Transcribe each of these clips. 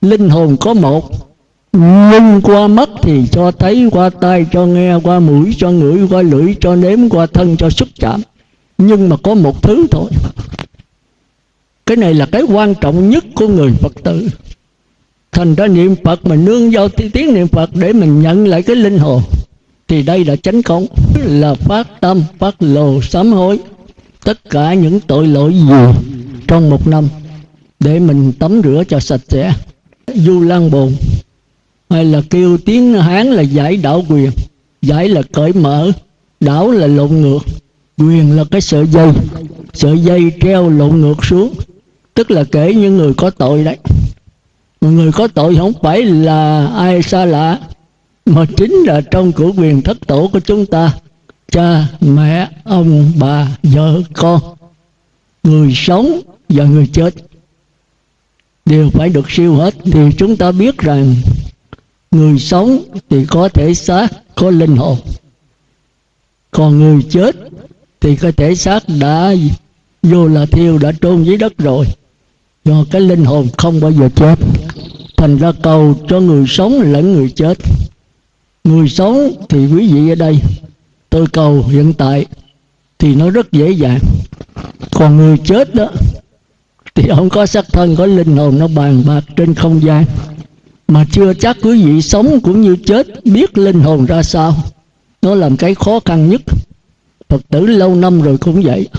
Linh hồn có một, nhưng qua mắt thì cho thấy, qua tai cho nghe, qua mũi cho ngửi, qua lưỡi cho nếm, qua thân cho xúc chạm. Nhưng mà có một thứ thôi. Cái này là cái quan trọng nhất của người Phật tử. Thành ra niệm Phật mà nương vào tiếng niệm Phật để mình nhận lại cái linh hồn, thì đây là chánh công, là phát tâm, phát lồ sám hối tất cả những tội lỗi gì trong một năm, để mình tắm rửa cho sạch sẽ. Du Lan Bồn, hay là kêu tiếng Hán là giải đảo quyền. Giải là cởi mở, đảo là lộn ngược, quyền là cái sợi dây treo lộn ngược xuống, tức là kể những người có tội đấy. Người có tội không phải là ai xa lạ, mà chính là trong của quyền thất tổ của chúng ta: cha, mẹ, ông, bà, vợ, con. Người sống và người chết đều phải được siêu hết. Thì chúng ta biết rằng người sống thì có thể xác, có linh hồn. Còn người chết thì cái thể xác đã vô là thiêu, đã trôn dưới đất rồi. Do cái linh hồn không bao giờ chết. Thành ra cầu cho người sống lẫn người chết. Người sống thì quý vị ở đây, tôi cầu hiện tại thì nó rất dễ dàng. Còn người chết đó thì không có xác thân, có linh hồn, nó bàn bạc trên không gian, mà chưa chắc quý vị sống cũng như chết biết linh hồn ra sao. Nó làm cái khó khăn nhất. Phật tử lâu năm rồi cũng vậy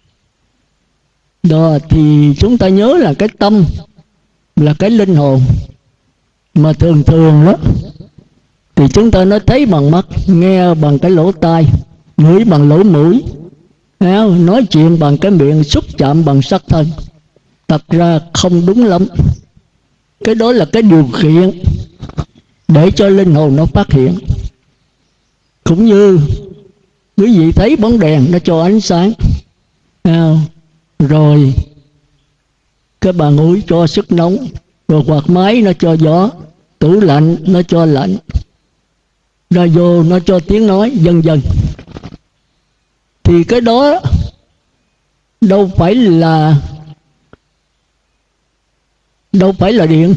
đó. Thì chúng ta nhớ là cái tâm là cái linh hồn, mà thường thường đó thì chúng ta nói thấy bằng mắt, nghe bằng cái lỗ tai, ngửi bằng lỗ mũi, nói chuyện bằng cái miệng, xúc chạm bằng sắc thân. Thật ra không đúng lắm. Cái đó là cái điều kiện để cho linh hồn nó phát hiện. Cũng như quý vị thấy bóng đèn nó cho ánh sáng, rồi cái bàn ủi cho sức nóng, rồi quạt máy nó cho gió, tủ lạnh nó cho lạnh, radio nó cho tiếng nói, vân vân. Thì cái đó đâu phải là điện.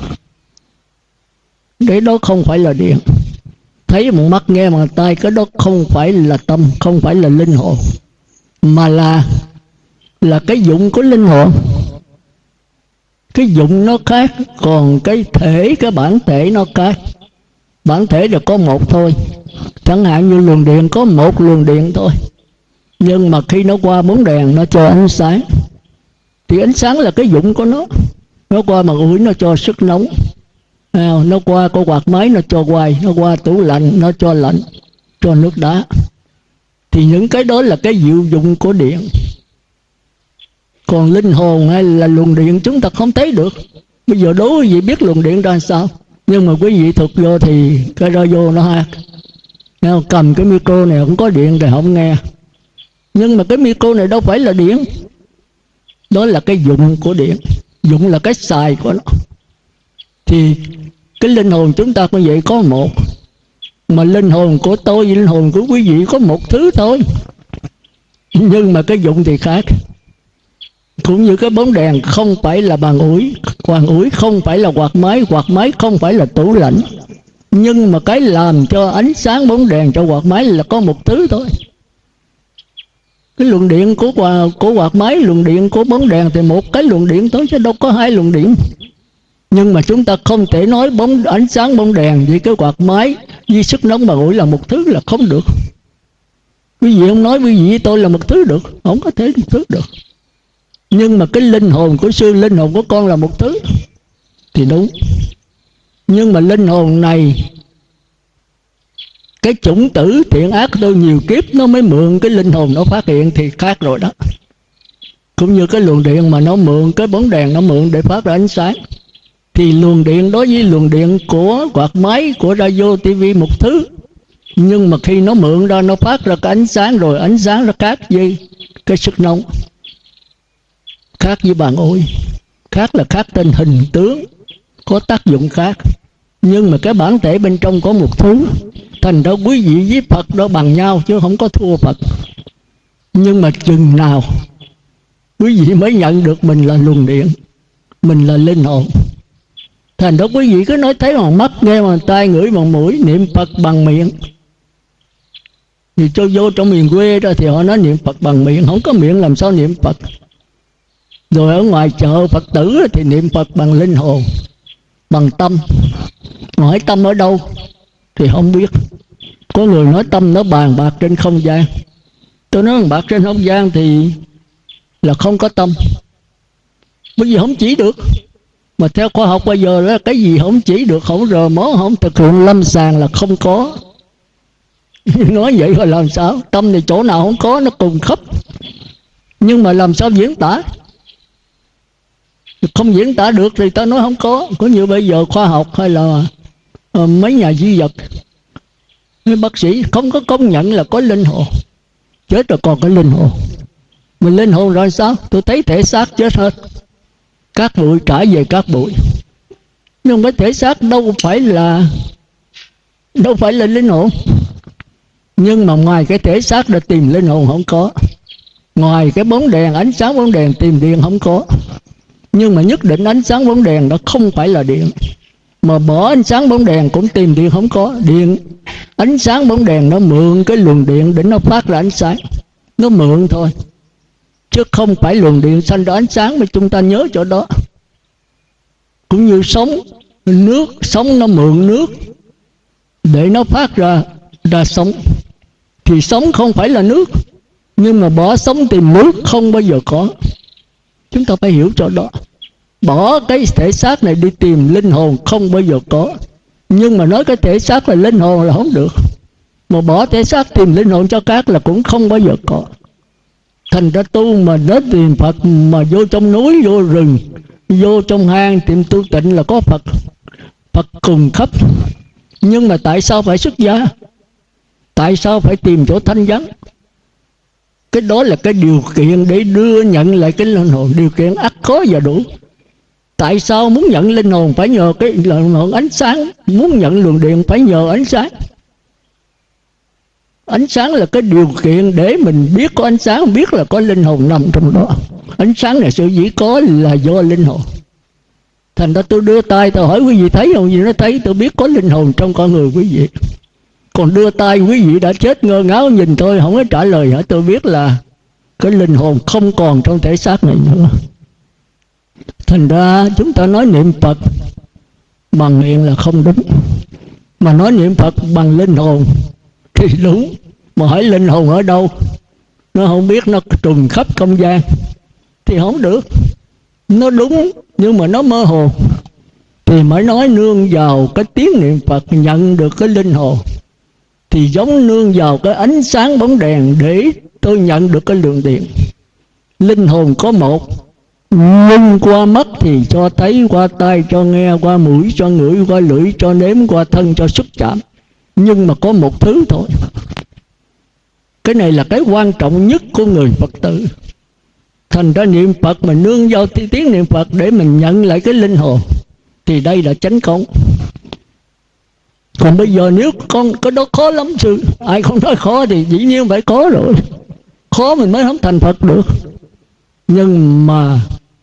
Cái đó không phải là điện. Thấy bằng mắt, nghe bằng tai, cái đó không phải là tâm, không phải là linh hồn, mà là cái dụng của linh hồn. Cái dụng nó khác, còn cái thể, cái bản thể nó khác. Bản thể là có một thôi. Chẳng hạn như luồng điện có một luồng điện thôi, nhưng mà khi nó qua bóng đèn nó cho ánh sáng, thì ánh sáng là cái dụng của nó. Nó qua mặt ủi nó cho sức nóng, nó qua có quạt máy nó cho quay, nó qua tủ lạnh nó cho lạnh, cho nước đá. Thì những cái đó là cái diệu dụng của điện. Còn linh hồn hay là luồng điện chúng ta không thấy được. Bây giờ đố quý vị biết luồng điện ra sao, nhưng mà quý vị thuộc vô thì cái radio nó hát. Cầm cái micro này không có điện thì không nghe. Nhưng mà cái micro này đâu phải là điện. Đó là cái dụng của điện. Dụng là cái xài của nó. Thì cái linh hồn chúng ta cũng vậy, có một. Mà linh hồn của tôi, linh hồn của quý vị có một thứ thôi. Nhưng mà cái dụng thì khác. Cũng như cái bóng đèn không phải là bàn ủi, bàn ủi không phải là quạt máy không phải là tủ lạnh. Nhưng mà cái làm cho ánh sáng bóng đèn, cho quạt máy là có một thứ thôi. Cái luồng điện của quạt máy, luồng điện của bóng đèn thì một cái luồng điện thôi, chứ đâu có hai luồng điện. Nhưng mà chúng ta không thể nói ánh sáng bóng đèn với cái quạt máy với sức nóng bàn ủi là một thứ, là không được. Quý vị không nói quý vị với tôi là một thứ được, không có thể một thứ được. Nhưng mà cái linh hồn của sư, linh hồn của con là một thứ thì đúng. Nhưng mà linh hồn này, cái chủng tử thiện ác tôi nhiều kiếp nó mới mượn cái linh hồn nó phát hiện thì khác rồi đó. Cũng như cái luồng điện mà nó mượn, cái bóng đèn nó mượn để phát ra ánh sáng, thì luồng điện đối với luồng điện của quạt máy, của radio, tivi một thứ. Nhưng mà khi nó mượn ra, nó phát ra cái ánh sáng, rồi ánh sáng nó khác với cái sức nóng, khác với bàn ủi, khác là khác tên hình tướng, có tác dụng khác. Nhưng mà cái bản thể bên trong có một thứ. Thành ra quý vị với Phật đó bằng nhau chứ không có thua Phật. Nhưng mà chừng nào quý vị mới nhận được mình là luồng điện, mình là linh hồn. Thành đó quý vị cứ nói thấy bằng mắt, nghe bằng tai, ngửi bằng mũi, niệm Phật bằng miệng. Thì cho vô trong miền quê đó thì họ nói niệm Phật bằng miệng, không có miệng làm sao niệm Phật. Rồi ở ngoài chợ Phật tử thì niệm Phật bằng linh hồn, bằng tâm. Hỏi tâm ở đâu thì không biết. Có người nói tâm nó bàn bạc trên không gian. Tôi nói bàn bạc trên không gian thì là không có tâm, bởi vì không chỉ được. Mà theo khoa học bây giờ đó, cái gì không chỉ được, không rờ mó, không thực hiện lâm sàng là không có. Nói vậy rồi làm sao? Tâm thì chỗ nào không có, nó cùng khắp. Nhưng mà làm sao diễn tả? Không diễn tả được thì ta nói không có. Có như bây giờ khoa học hay là mấy nhà di vật, mấy bác sĩ không có công nhận là có linh hồn. Chết rồi còn có linh hồn. Mà linh hồn rồi sao? Tôi thấy thể xác chết hết, cát bụi trả về cát bụi. Nhưng cái thể xác đâu phải là linh hồn. Nhưng mà ngoài cái thể xác để tìm linh hồn không có. Ngoài cái bóng đèn, ánh sáng bóng đèn tìm điện không có. Nhưng mà nhất định ánh sáng bóng đèn đó không phải là điện. Mà bỏ ánh sáng bóng đèn cũng tìm điện không có. Điện, ánh sáng bóng đèn nó mượn cái luồng điện để nó phát ra ánh sáng. Nó mượn thôi, chứ không phải luồng điện sanh ra ánh sáng. Mà chúng ta nhớ chỗ đó. Cũng như sóng nước, sóng nó mượn nước để nó phát ra sóng. Thì sóng không phải là nước. Nhưng mà bỏ sóng tìm nước không bao giờ có. Chúng ta phải hiểu chỗ đó. Bỏ cái thể xác này đi tìm linh hồn không bao giờ có. Nhưng mà nói cái thể xác là linh hồn là không được. Mà bỏ thể xác tìm linh hồn cho các là cũng không bao giờ có. Thành ra tu mà đến tìm Phật, mà vô trong núi, vô rừng, vô trong hang tìm tu tịnh là có Phật. Phật cùng khắp. Nhưng mà tại sao phải xuất gia? Tại sao phải tìm chỗ thanh vắng? Cái đó là cái điều kiện để đưa nhận lại cái linh hồn. Điều kiện ắt có và đủ. Tại sao muốn nhận linh hồn phải nhờ cái linh hồn ánh sáng? Muốn nhận luồng điện phải nhờ ánh sáng. Ánh sáng là cái điều kiện để mình biết có ánh sáng, biết là có linh hồn nằm trong đó. Ánh sáng này sự dĩ có là do linh hồn. Thành ra tôi đưa tay tôi hỏi quý vị thấy không? Gì nó thấy, tôi biết có linh hồn trong con người quý vị. Còn đưa tay quý vị đã chết ngơ ngáo nhìn tôi không có trả lời hả? Tôi biết là cái linh hồn không còn trong thể xác này nữa. Thành ra chúng ta nói niệm Phật bằng miệng là không đúng. Mà nói niệm Phật bằng linh hồn thì đúng. Mà hỏi linh hồn ở đâu, nó không biết, nó trùng khắp không gian thì không được. Nó đúng nhưng mà nó mơ hồ. Thì mới nói nương vào cái tiếng niệm Phật nhận được cái linh hồn. Thì giống nương vào cái ánh sáng bóng đèn để tôi nhận được cái lượng điện. Linh hồn có một, nhưng qua mắt thì cho thấy, qua tai cho nghe, qua mũi cho ngửi, qua lưỡi cho nếm, qua thân cho xúc chạm. Nhưng mà có một thứ thôi. Cái này là cái quan trọng nhất của người Phật tử. Thành ra niệm Phật mà nương vào tiếng niệm Phật để mình nhận lại cái linh hồn thì đây là chánh công. Còn bây giờ nếu cái đó khó lắm sư. Ai không nói khó thì dĩ nhiên phải khó rồi. Khó mình mới không thành Phật được. Nhưng mà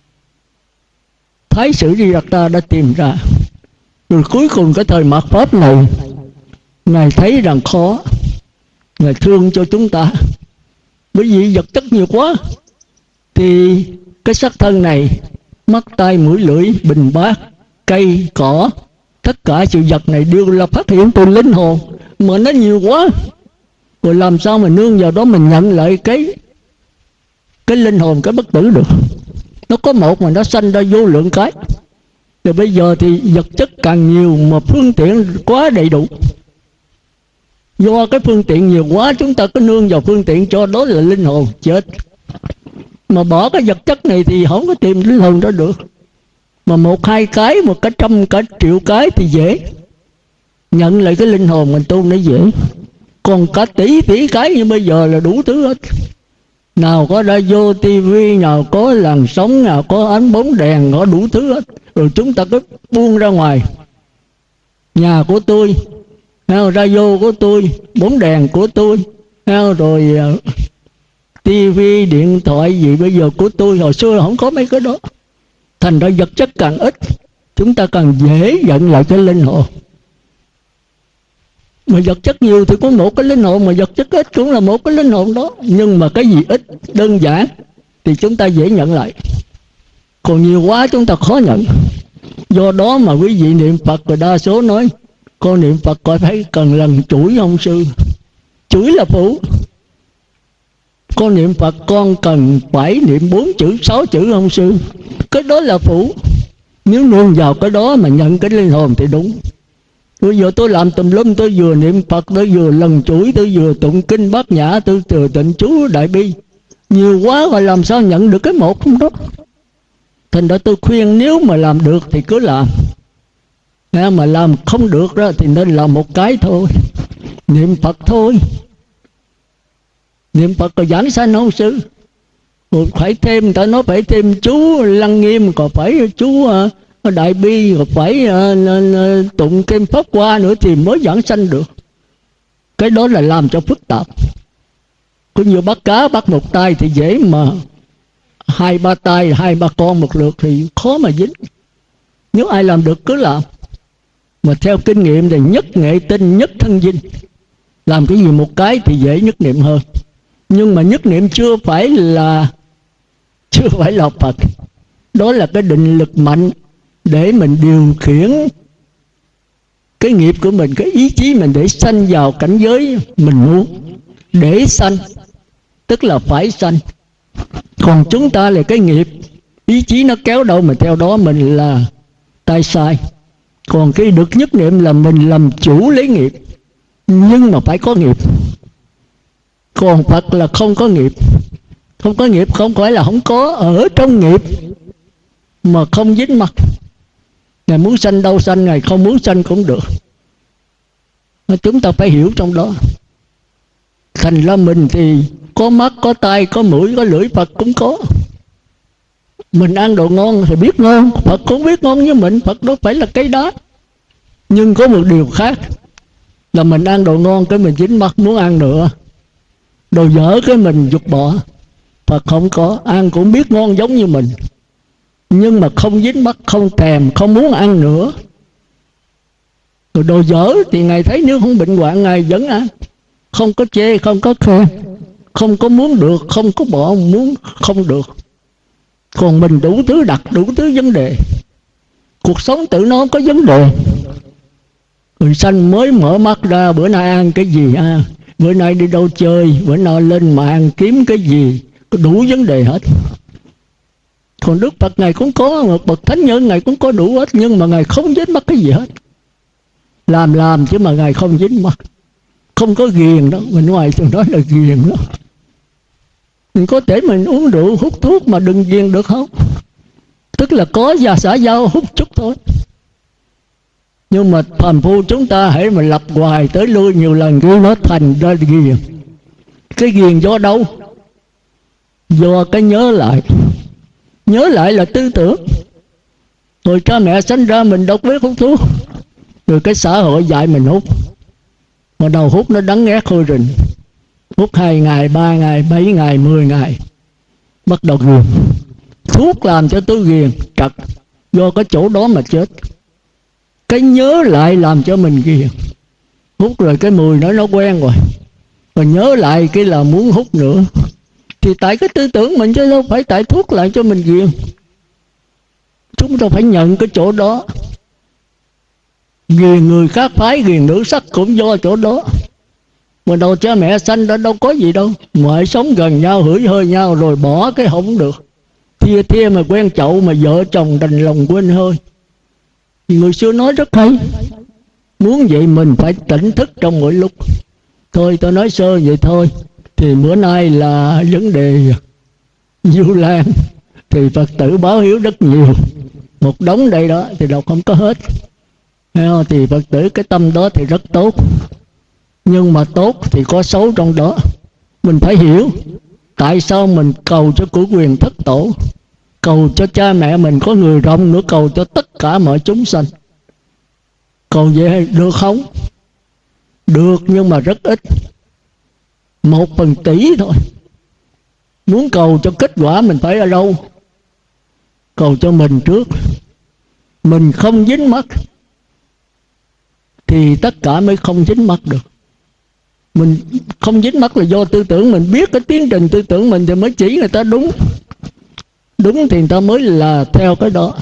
Thái sử Di Lặc Ta đã tìm ra. Rồi cuối cùng cái thời mạt Pháp này, Ngài thấy rằng khó, Ngài thương cho chúng ta. Bởi vì vật chất nhiều quá. Thì cái xác thân này, mắt, tai, mũi, lưỡi, bình bát, cây, cỏ, tất cả sự vật này đều là phát hiện từ linh hồn. Mà nó nhiều quá. Rồi làm sao mà nương vào đó mình nhận lại cái linh hồn, cái bất tử được. Nó có một mà nó sanh ra vô lượng cái. Rồi bây giờ thì vật chất càng nhiều mà phương tiện quá đầy đủ. Do cái phương tiện nhiều quá, chúng ta cứ nương vào phương tiện cho đó là linh hồn chết. Mà bỏ cái vật chất này thì không có tìm linh hồn đó được. Mà một hai cái, một cả trăm, cả triệu cái thì dễ. Nhận lại cái linh hồn mình tu nó dễ. Còn cả tỷ cái như bây giờ là đủ thứ hết. Nào có radio, tivi, nào có làn sóng, nào có ánh bóng đèn, có đủ thứ hết. Rồi chúng ta cứ buông ra ngoài. Nhà của tôi, radio của tôi, bóng đèn của tôi, rồi tivi, điện thoại gì bây giờ của tôi. Hồi xưa không có mấy cái đó. Thành ra vật chất càng ít chúng ta càng dễ nhận lại cái linh hồn. Mà vật chất nhiều thì có một cái linh hồn, mà vật chất ít cũng là một cái linh hồn đó. Nhưng mà cái gì ít đơn giản thì chúng ta dễ nhận lại, còn nhiều quá chúng ta khó nhận. Do đó mà quý vị niệm Phật và đa số nói con niệm Phật coi thấy cần lần chuỗi ông sư. Chuỗi là phụ. Con niệm Phật con cần phải niệm 4 chữ 6 chữ ông sư, cái đó là phụ. Nếu nương vào cái đó mà nhận cái linh hồn thì đúng. Bây giờ tôi làm tùm lum, tôi vừa niệm Phật, tôi vừa lần chuỗi, tôi vừa tụng kinh Bát Nhã, tôi vừa tịnh chú Đại Bi, nhiều quá rồi làm sao nhận được cái một không đó. Thành ra tôi khuyên nếu mà làm được thì cứ làm, mà làm không được đó thì nên làm một cái thôi, niệm Phật thôi. Niệm Phật có giảng sanh ông sư, phải thêm, người ta nói phải thêm chú Lăng Nghiêm, còn phải chú Đại Bi, rồi phải tụng kinh Pháp Hoa nữa thì mới giảng sanh được. Cái đó là làm cho phức tạp. Có nhiều bắt cá bắt một tay thì dễ, mà 2-3 tay 2-3 con một lượt thì khó mà dính. Nếu ai làm được cứ làm. Mà theo kinh nghiệm thì nhất nghệ tinh nhất thân vinh. Làm cái gì một cái thì dễ nhất niệm hơn. Nhưng mà nhất niệm chưa phải là Phật. Đó là cái định lực mạnh để mình điều khiển cái nghiệp của mình, cái ý chí mình để sanh vào cảnh giới mình muốn. Để sanh tức là phải sanh. Còn chúng ta là cái nghiệp, ý chí nó kéo đâu mà theo đó, mình là tay sai. Còn cái được nhất niệm là mình làm chủ lấy nghiệp, nhưng mà phải có nghiệp. Còn Phật là không có nghiệp. Không có nghiệp không phải là không có, ở trong nghiệp mà không dính mắc. Ngài muốn sanh đâu sanh, Ngài không muốn sanh cũng được. Chúng ta phải hiểu trong đó. Thành ra mình thì có mắt, có tai, có mũi, có lưỡi, Phật cũng có. Mình ăn đồ ngon thì biết ngon, Phật cũng biết ngon như mình. Phật đâu phải là cái đó. Nhưng có một điều khác là mình ăn đồ ngon cái mình dính mắt muốn ăn nữa, đồ dở cái mình giục bỏ. Phật không có, ăn cũng biết ngon giống như mình, nhưng mà không dính mắt, không thèm, không muốn ăn nữa. Rồi đồ dở thì Ngài thấy nếu không bệnh hoạn Ngài vẫn ăn, không có chê, không có khen, không có muốn được, không có bỏ muốn không được. Còn mình đủ thứ đặt, đủ thứ vấn đề. Cuộc sống tự nó có vấn đề. Người sanh mới mở mắt ra, bữa nay ăn cái gì ăn, bữa nay đi đâu chơi, bữa nay lên mạng kiếm cái gì, đủ vấn đề hết. Còn Đức Phật Ngài cũng có, một bậc thánh nhân Ngài cũng có đủ hết, nhưng mà Ngài không dính mắc cái gì hết. Làm chứ mà Ngài không dính mắc. Không có ghiền đó, mình ngoài thường nói là ghiền đó. Mình có thể mình uống rượu, hút thuốc mà đừng ghiền được không? Tức là có và xã giao hút chút thôi. Nhưng mà phàm phu chúng ta hãy mà lặp hoài tới lui nhiều lần cứ nó thành ra ghiền. Cái ghiền do đâu? Do cái nhớ lại. Nhớ lại là tư tưởng. Rồi cha mẹ sinh ra mình đâu biết hút thuốc, rồi cái xã hội dạy mình hút. Mà đầu hút nó đắng ghét hôi rình. Hút 2 ngày, 3 ngày, 7 ngày, 10 ngày, bắt đầu ghiền. Thuốc làm cho tôi ghiền trật, do cái chỗ đó mà chết. Cái nhớ lại làm cho mình ghiền. Hút rồi cái mùi nó quen rồi, rồi nhớ lại cái là muốn hút nữa. Thì tại cái tư tưởng mình chứ đâu phải tại thuốc lại cho mình ghiền. Chúng ta phải nhận cái chỗ đó. Ghiền người khác phái, ghiền nữ sắc cũng do chỗ đó. Mà đầu cha mẹ sanh đã đâu có gì đâu. Ngoại sống gần nhau, hửi hơi nhau rồi bỏ cái không được. Thia mà quen chậu, mà vợ chồng đành lòng quên hơi. Người xưa nói rất hay. Muốn vậy mình phải tỉnh thức trong mỗi lúc. Thôi tôi nói sơ vậy thôi. Thì bữa nay là vấn đề Du Lan thì Phật tử báo hiếu rất nhiều. Một đống đây đó thì đọc không có hết. Thì Phật tử cái tâm đó thì rất tốt. Nhưng mà tốt thì có xấu trong đó. Mình phải hiểu tại sao mình cầu cho của quyền thất tổ, cầu cho cha mẹ mình có người rộng nữa, cầu cho tất cả mọi chúng sanh. Cầu vậy được không? Được, nhưng mà rất ít, 1/10 tỷ thôi. Muốn cầu cho kết quả mình phải ở đâu? Cầu cho mình trước. Mình không dính mắc thì tất cả mới không dính mắc được. Mình không dính mắc là do tư tưởng. Mình biết cái tiến trình tư tưởng mình thì mới chỉ người ta đúng. Đúng thì người ta mới là theo cái đó.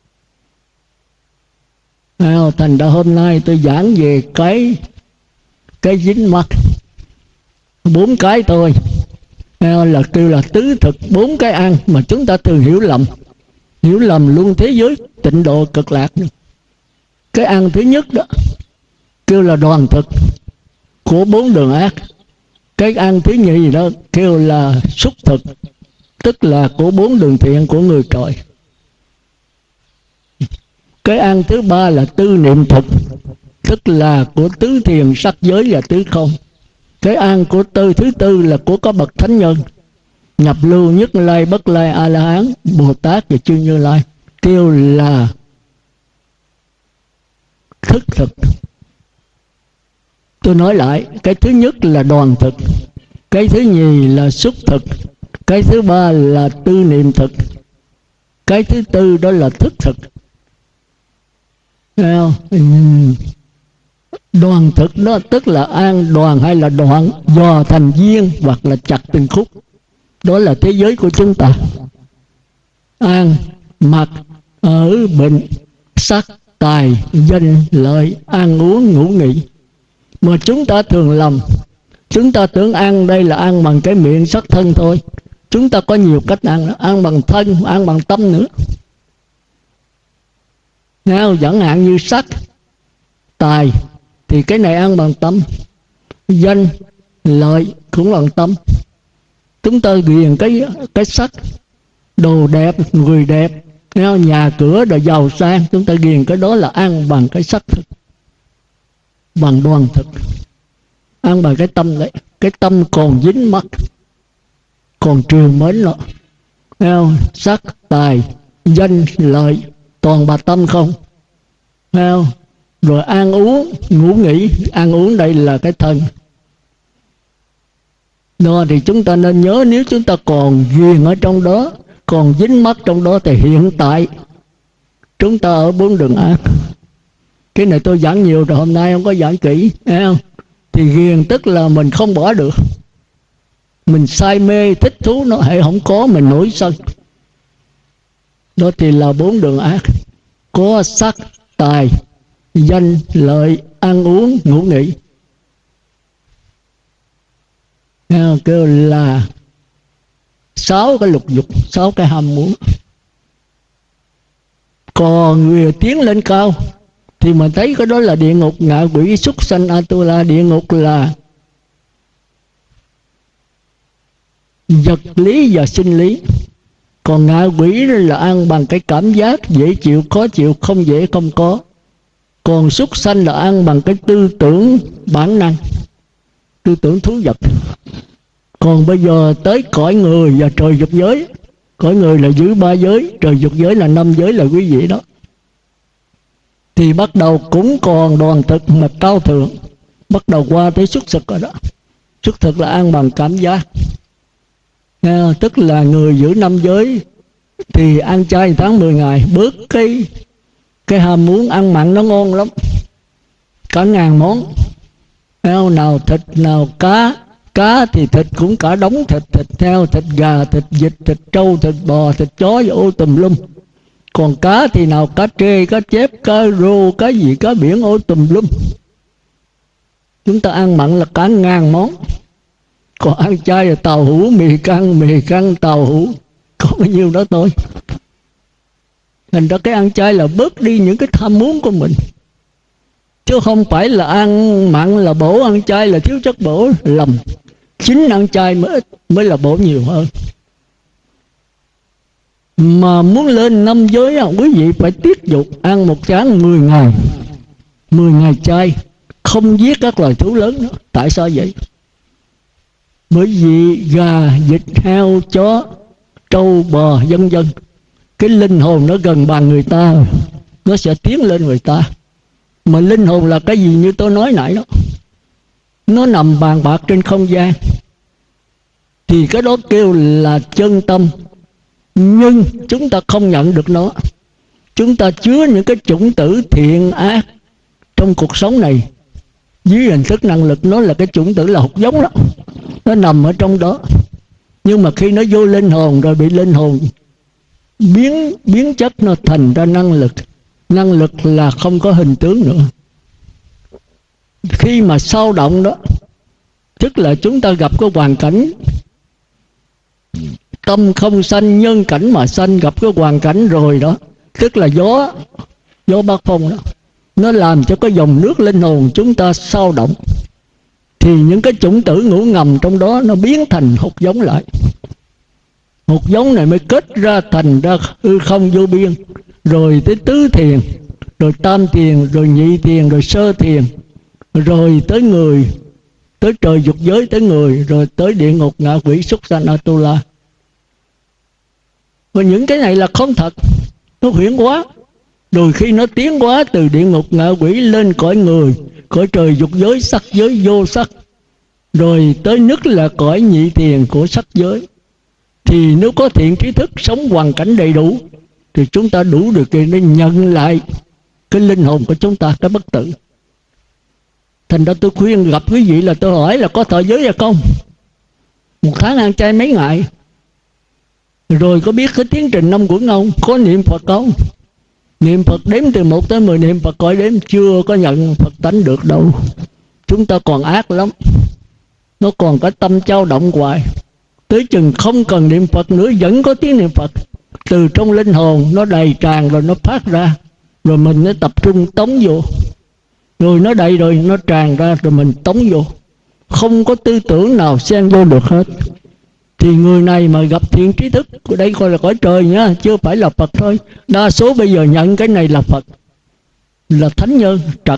Thành ra hôm nay tôi giảng về cái dính mắc 4 cái thôi, là kêu là tứ thực, 4 cái ăn mà chúng ta thường hiểu lầm luôn thế giới tịnh độ cực lạc. Cái ăn thứ nhất đó kêu là đoàn thực của 4 đường ác. Cái ăn thứ nhì đó kêu là xúc thực, tức là của 4 đường thiện của người trời. Cái ăn thứ ba là tư niệm thực, tức là của tứ thiền sắc giới và tứ không. Cái ăn của thứ tư là của các bậc thánh nhân, nhập lưu, nhất lai, bất lai, a la hán, Bồ Tát và chư Như Lai, kêu là thức thực. Tôi nói lại, cái thứ nhất là đoàn thực, cái thứ nhì là xúc thực, cái thứ ba là tư niệm thực, cái thứ tư đó là thức thực. Đoàn thực đó tức là an đoàn hay là đoạn dò thành viên hoặc là chặt từng khúc. Đó là thế giới của chúng ta. An, mặc, ở, bệnh, sắc, tài, danh, lợi, ăn uống, ngủ nghỉ. Mà chúng ta thường lầm. Chúng ta tưởng ăn đây là ăn bằng cái miệng sắc thân thôi. Chúng ta có nhiều cách ăn. Ăn bằng thân, ăn bằng tâm nữa. Chẳng hạn như sắc, tài thì cái này ăn bằng tâm. Danh, lợi cũng bằng tâm. Chúng ta ghiền cái sắc, đồ đẹp, người đẹp, nhà cửa đồ giàu sang, chúng ta ghiền cái đó là ăn bằng cái sắc thực, bằng đoàn thực. Ăn bằng cái tâm đấy. Cái tâm còn dính mắc, còn trìu mến nó. Sắc, tài, danh, lợi toàn bà tâm không. Rồi ăn uống, ngủ nghỉ. Ăn uống đây là cái thân. Đó thì chúng ta nên nhớ, nếu chúng ta còn ghiền ở trong đó, còn dính mắc trong đó, thì hiện tại chúng ta ở 4 đường ác. Cái này tôi giảng nhiều rồi, hôm nay không có giảng kỹ. Thì ghiền tức là mình không bỏ được. Mình say mê thích thú nó, hệ không có mình nổi sân. Đó thì là 4 đường ác. Có sắc, tài, danh, lợi, ăn uống, ngủ nghỉ. Kêu là 6 cái lục dục, 6 cái ham muốn. Còn người tiến lên cao thì mình thấy cái đó là địa ngục, ngạ quỷ, súc sanh, Atula. Địa ngục là vật lý và sinh lý. Còn ngạ quỷ là ăn bằng cái cảm giác dễ chịu, khó chịu, không dễ, không có. Còn súc sanh là ăn bằng cái tư tưởng bản năng, tư tưởng thú vật. Còn bây giờ tới cõi người và trời dục giới. Cõi người là giữ 3 giới, trời dục giới là 5 giới, là quý vị đó. Thì bắt đầu cũng còn đoàn thực mà cao thượng. Bắt đầu qua tới xuất thực rồi đó. Xuất thực là ăn bằng cảm giác. Tức là người giữ 5 giới thì ăn chay tháng 10 ngày, bớt cái ham muốn ăn mặn, nó ngon lắm. Cả ngàn món. Nào thịt, nào cá. Cá thì thịt cũng cả đống thịt, thịt heo, thịt gà, thịt vịt, thịt trâu, thịt bò, thịt chó, ô tùm lum. Còn cá thì nào cá trê, cá chép, cá rô, cá gì, cá biển, ô tùm lum. Chúng ta ăn mặn là cả ngàn món. Còn ăn chay là tàu hũ, mì căng, tàu hũ. Có bao nhiêu đó thôi. Thành ra cái ăn chay là bớt đi những cái tham muốn của mình. Chứ không phải là ăn mặn là bổ, ăn chay là thiếu chất bổ, lầm. Chính ăn chay mới ít, mới là bổ nhiều hơn. Mà muốn lên 5 giới, quý vị phải tiếp tục ăn một chén 10 ngày. 10 ngày chay, không giết các loài thú lớn nữa. Tại sao vậy? Bởi vì gà, vịt, heo, chó, trâu, bò, vân vân, cái linh hồn nó gần bằng người ta, nó sẽ tiến lên người ta. Mà linh hồn là cái gì như tôi nói nãy đó, nó nằm bàn bạc trên không gian. Thì cái đó kêu là chân tâm. Nhưng chúng ta không nhận được nó. Chúng ta chứa những cái chủng tử thiện ác trong cuộc sống này dưới hình thức năng lực. Nó là cái chủng tử là hột giống đó, nó nằm ở trong đó. Nhưng mà khi nó vô linh hồn rồi bị linh hồn biến chất, nó thành ra năng lực. Năng lực là không có hình tướng nữa. Khi mà sao động đó, tức là chúng ta gặp cái hoàn cảnh tâm không sanh, nhân cảnh mà sanh, gặp cái hoàn cảnh rồi đó, tức là gió bát phong đó, nó làm cho cái dòng nước linh hồn chúng ta sao động, thì những cái chủng tử ngủ ngầm trong đó nó biến thành hột giống lại. Hột giống này mới kết ra thành ra hư không vô biên, rồi tới tứ thiền, rồi tam thiền, rồi nhị thiền, rồi sơ thiền, rồi tới người, tới trời dục giới, tới người, rồi tới địa ngục, ngạ quỷ, súc sanh, Atula. Và những cái này là không thật, nó huyễn quá. Rồi khi nó tiến hóa từ địa ngục ngạ quỷ lên cõi người, cõi trời dục giới, sắc giới, vô sắc, rồi tới nức là cõi nhị thiền của sắc giới, thì nếu có thiện trí thức, sống hoàn cảnh đầy đủ, thì chúng ta đủ điều kiện để nhận lại cái linh hồn của chúng ta, cái bất tử. Thành ra tôi khuyên gặp quý vị là tôi hỏi là có thọ giới hay không? 1 tháng ăn chay mấy ngày? Rồi có biết cái tiến trình 5 quẩn không? Có niệm Phật không? Niệm Phật đếm từ 1 tới 10 niệm Phật, coi đếm chưa có nhận Phật tánh được đâu. Chúng ta còn ác lắm, nó còn cái tâm dao động hoài. Tới chừng không cần niệm Phật nữa vẫn có tiếng niệm Phật, từ trong linh hồn nó đầy tràn rồi nó phát ra, rồi mình nó tập trung tống vô, rồi nó đầy rồi nó tràn ra, rồi mình tống vô, không có tư tưởng nào xen vô được hết. Thì người này mà gặp thiện trí thức, đây coi là cõi trời nhá, chưa phải là Phật thôi. Đa số bây giờ nhận cái này là Phật, là thánh nhân trật.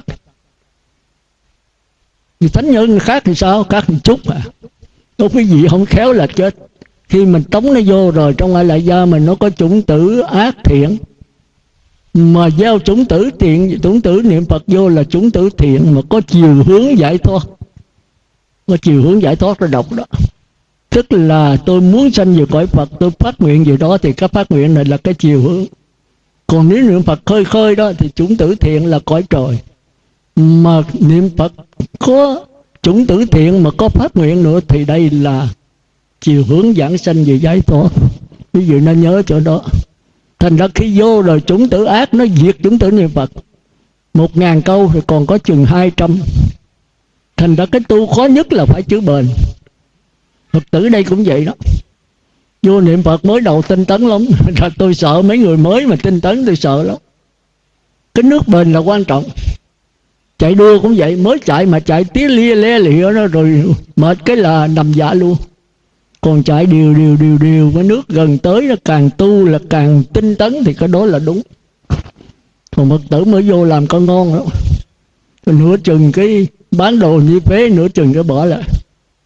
Thì thánh nhân khác thì sao? Khác một chút à. Có cái gì không khéo là chết. Khi mình tống nó vô rồi, trong ai lại gia mình nó có chủng tử ác thiện, mà gieo chủng tử thiện, chủng tử niệm Phật vô là chủng tử thiện, mà có chiều hướng giải thoát, có chiều hướng giải thoát ra độc đó. Tức là tôi muốn sanh về cõi Phật, tôi phát nguyện gì đó, thì cái phát nguyện này là cái chiều hướng. Còn nếu niệm Phật khơi khơi đó thì chủng tử thiện là cõi trời. Mà niệm Phật có chủng tử thiện mà có phát nguyện nữa thì đây là chiều hướng giảng sanh về giải thoát. Quý vị nên nhớ chỗ đó. Thành ra khi vô rồi chủng tử ác nó diệt chủng tử niệm Phật. 1000 câu thì còn có chừng 200. Thành ra cái tu khó nhất là phải chữ bền. Phật tử đây cũng vậy đó. Vô niệm Phật mới đầu tinh tấn lắm. Rồi tôi sợ mấy người mới mà tinh tấn, tôi sợ lắm. Cái nước bền là quan trọng. Chạy đua cũng vậy, mới chạy mà chạy tía lia le lịa nó rồi mệt cái là nằm dạ luôn. Còn chạy điều cái nước gần tới nó càng tu là càng tinh tấn, thì cái đó là đúng. Còn Phật tử mới vô làm con ngon đó, rồi nửa chừng cái bán đồ như phế, nửa chừng cái bỏ lại.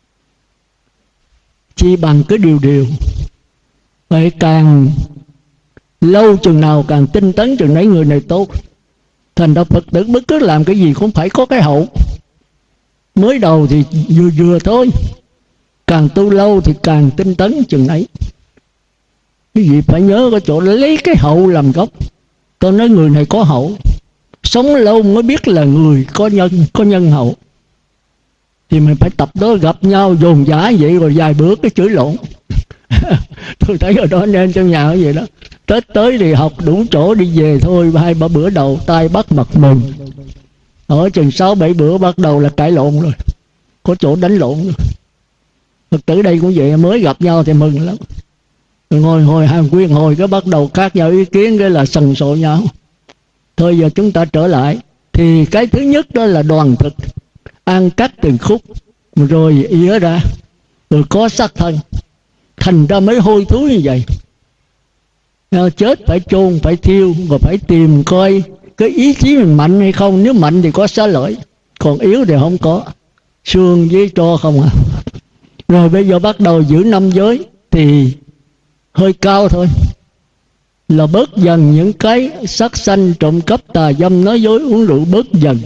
Chi bằng cái điều phải càng lâu chừng nào càng tinh tấn chừng nấy người này tốt. Thành ra Phật tử bất cứ làm cái gì cũng phải có cái hậu. Mới đầu thì vừa thôi, càng tu lâu thì càng tinh tấn chừng nấy. Cái gì phải nhớ cái chỗ lấy cái hậu làm gốc. Tôi nói người này có hậu, sống lâu mới biết là người có nhân hậu. Thì mình phải tập đó, gặp nhau dồn dã vậy rồi vài bữa cái chửi lộn. Tôi thấy ở đó nên trong nhà vậy đó. Tết tới thì học đủ chỗ đi về thôi, 2-3 bữa đầu tay bắt mặt mừng. Ở chừng 6-7 bữa bắt đầu là cãi lộn rồi, có chỗ đánh lộn rồi. Phật tử đây cũng vậy, mới gặp nhau thì mừng lắm. Rồi ngồi hàng quyên hồi cái bắt đầu khác nhau ý kiến, cái là sần sộ nhau. Thôi giờ chúng ta trở lại. Thì cái thứ nhất đó là đoàn thực, ăn cắt từng khúc, rồi ỉa ra, rồi có xác thân. Thành ra mới hôi thối như vậy. Chết phải chôn, phải thiêu, rồi phải tìm coi cái ý chí mình mạnh hay không. Nếu mạnh thì có xá lợi, còn yếu thì không có, xương với tro không à. Rồi bây giờ bắt đầu giữ 5 giới thì hơi cao thôi, là bớt dần những cái sát sanh, trộm cắp, tà dâm, nói dối, uống rượu, bớt dần.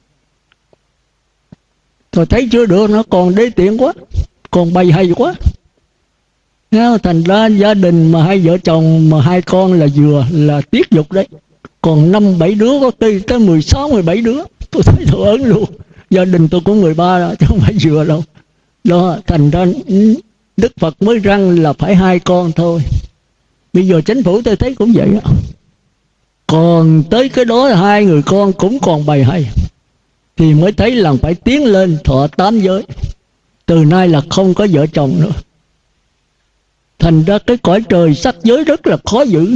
Rồi thấy chưa được, nó còn đê tiện quá, còn bày hay quá. Thành ra gia đình mà 2 vợ chồng mà 2 con là vừa là tiết dục đấy. Còn 5-7 đứa, có tới 16-17 đứa. Tôi thấy tôi ớn luôn. Gia đình tôi cũng 13 đó, chứ không phải vừa đâu. Đó, thành ra Đức Phật mới răng là phải 2 con thôi. Bây giờ chính phủ tôi thấy cũng vậy đó. Còn tới cái đó là 2 người con cũng còn bày hay, thì mới thấy là phải tiến lên thọ 8 giới. Từ nay là không có vợ chồng nữa. Thành ra cái cõi trời sắc giới rất là khó giữ.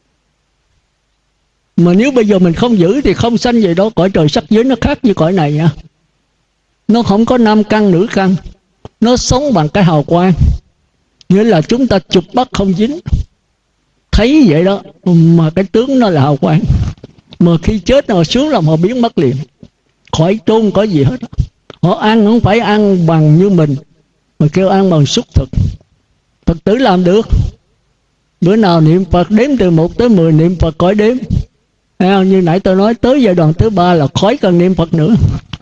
Mà nếu bây giờ mình không giữ thì không sanh về đó. Cõi trời sắc giới nó khác với cõi này nha. Nó không có nam căn nữ căn. Nó sống bằng cái hào quang. Nghĩa là chúng ta chụp bắt không dính. Thấy vậy đó, mà cái tướng nó là hào quang. Mà khi chết họ xuống là họ biến mất liền. Khỏi chôn có gì hết. Họ ăn không phải ăn bằng như mình, mà kêu ăn bằng xúc thực. Phật tử làm được. Bữa nào niệm Phật đếm từ 1 tới 10, niệm Phật khỏi đếm. Như nãy tôi nói, tới giai đoạn thứ 3 là khỏi cần niệm Phật nữa.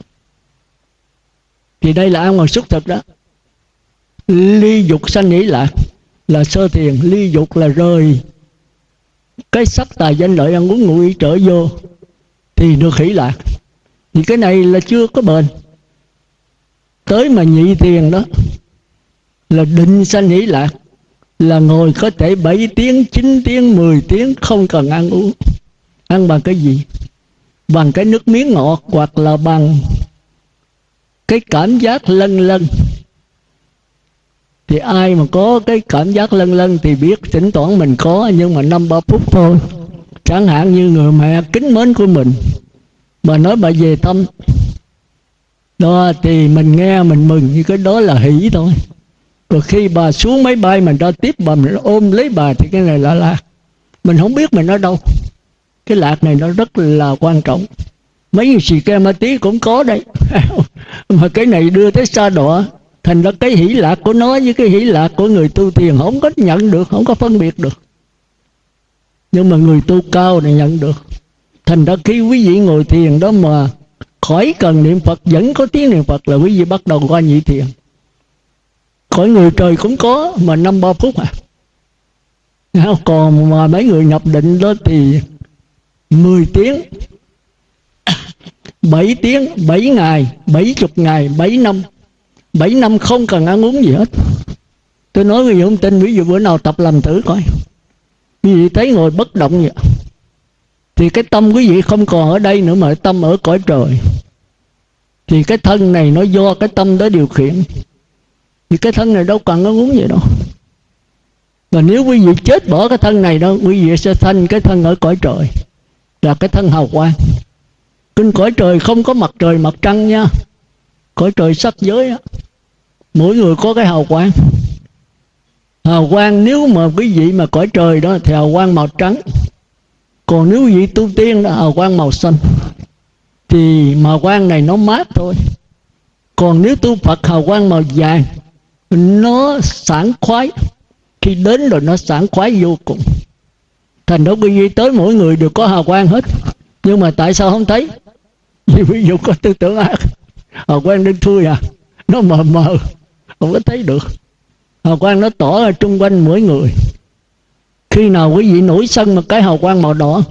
Thì đây là ăn bằng xúc thực đó. Ly dục sanh hỷ lạc là sơ thiền. Ly dục là rời cái sắc tài danh lợi ăn uống ngủ nghỉ trở vô thì được hỷ lạc. Thì cái này là chưa có bền. Tới mà nhị thiền đó là định sanh hỷ lạc, là ngồi có thể 7 tiếng, 9 tiếng, 10 tiếng không cần ăn uống. Ăn bằng cái gì? Bằng cái nước miếng ngọt, hoặc là bằng cái cảm giác lân lân. Thì ai mà có cái cảm giác lân lân thì biết thỉnh thoảng mình có, nhưng mà 5-3 phút thôi. Chẳng hạn như người mẹ kính mến của mình, bà nói bà về thăm đó, thì mình nghe mình mừng, như cái đó là hỷ thôi. Rồi khi bà xuống máy bay mình ra tiếp bà, mình ôm lấy bà, thì cái này là lạc. Mình không biết mình ở đâu. Cái lạc này nó rất là quan trọng. Mấy người xì ke ma tí cũng có đây. Mà cái này đưa tới xa đọa. Thành ra cái hỷ lạc của nó với cái hỷ lạc của người tu thiền không có nhận được, không có phân biệt được. Nhưng mà người tu cao này nhận được. Thành ra khi quý vị ngồi thiền đó mà khỏi cần niệm Phật, vẫn có tiếng niệm Phật, là quý vị bắt đầu qua nhị thiền. Khỏi người trời cũng có, mà 5-3 phút à. Còn mà mấy người nhập định đó thì 10 tiếng, 7 tiếng, 7 ngày, 70 ngày, 7 năm. 7 năm không cần ăn uống gì hết. Tôi nói quý vị không tin, ví dụ bữa nào tập làm thử coi. Quý vị thấy ngồi bất động vậy, thì cái tâm quý vị không còn ở đây nữa, mà tâm ở cõi trời. Thì cái thân này nó do cái tâm đó điều khiển. Thì cái thân này đâu cần ăn uống gì đâu. Và nếu quý vị chết bỏ cái thân này đó, quý vị sẽ thành cái thân ở cõi trời, là cái thân hào quang. Trên cõi trời không có mặt trời mặt trăng nha. Cõi trời sắc giới á, mỗi người có cái hào quang. Hào quang nếu mà quý vị mà cõi trời đó thì hào quang màu trắng. Còn nếu quý vị tu tiên đó hào quang màu xanh. Thì màu quang này nó mát thôi. Còn nếu tu Phật hào quang màu vàng, nó sảng khoái. Khi đến rồi nó sảng khoái vô cùng. Thành đó quý vị tới mỗi người đều có hào quang hết. Nhưng mà tại sao không thấy? Vì ví dụ có tư tưởng ác, hào quang đen thui à, nó mờ mờ, không có thấy được. Hào quang nó tỏ ở trung quanh mỗi người. Khi nào quý vị nổi sân một cái hào quang màu đỏ,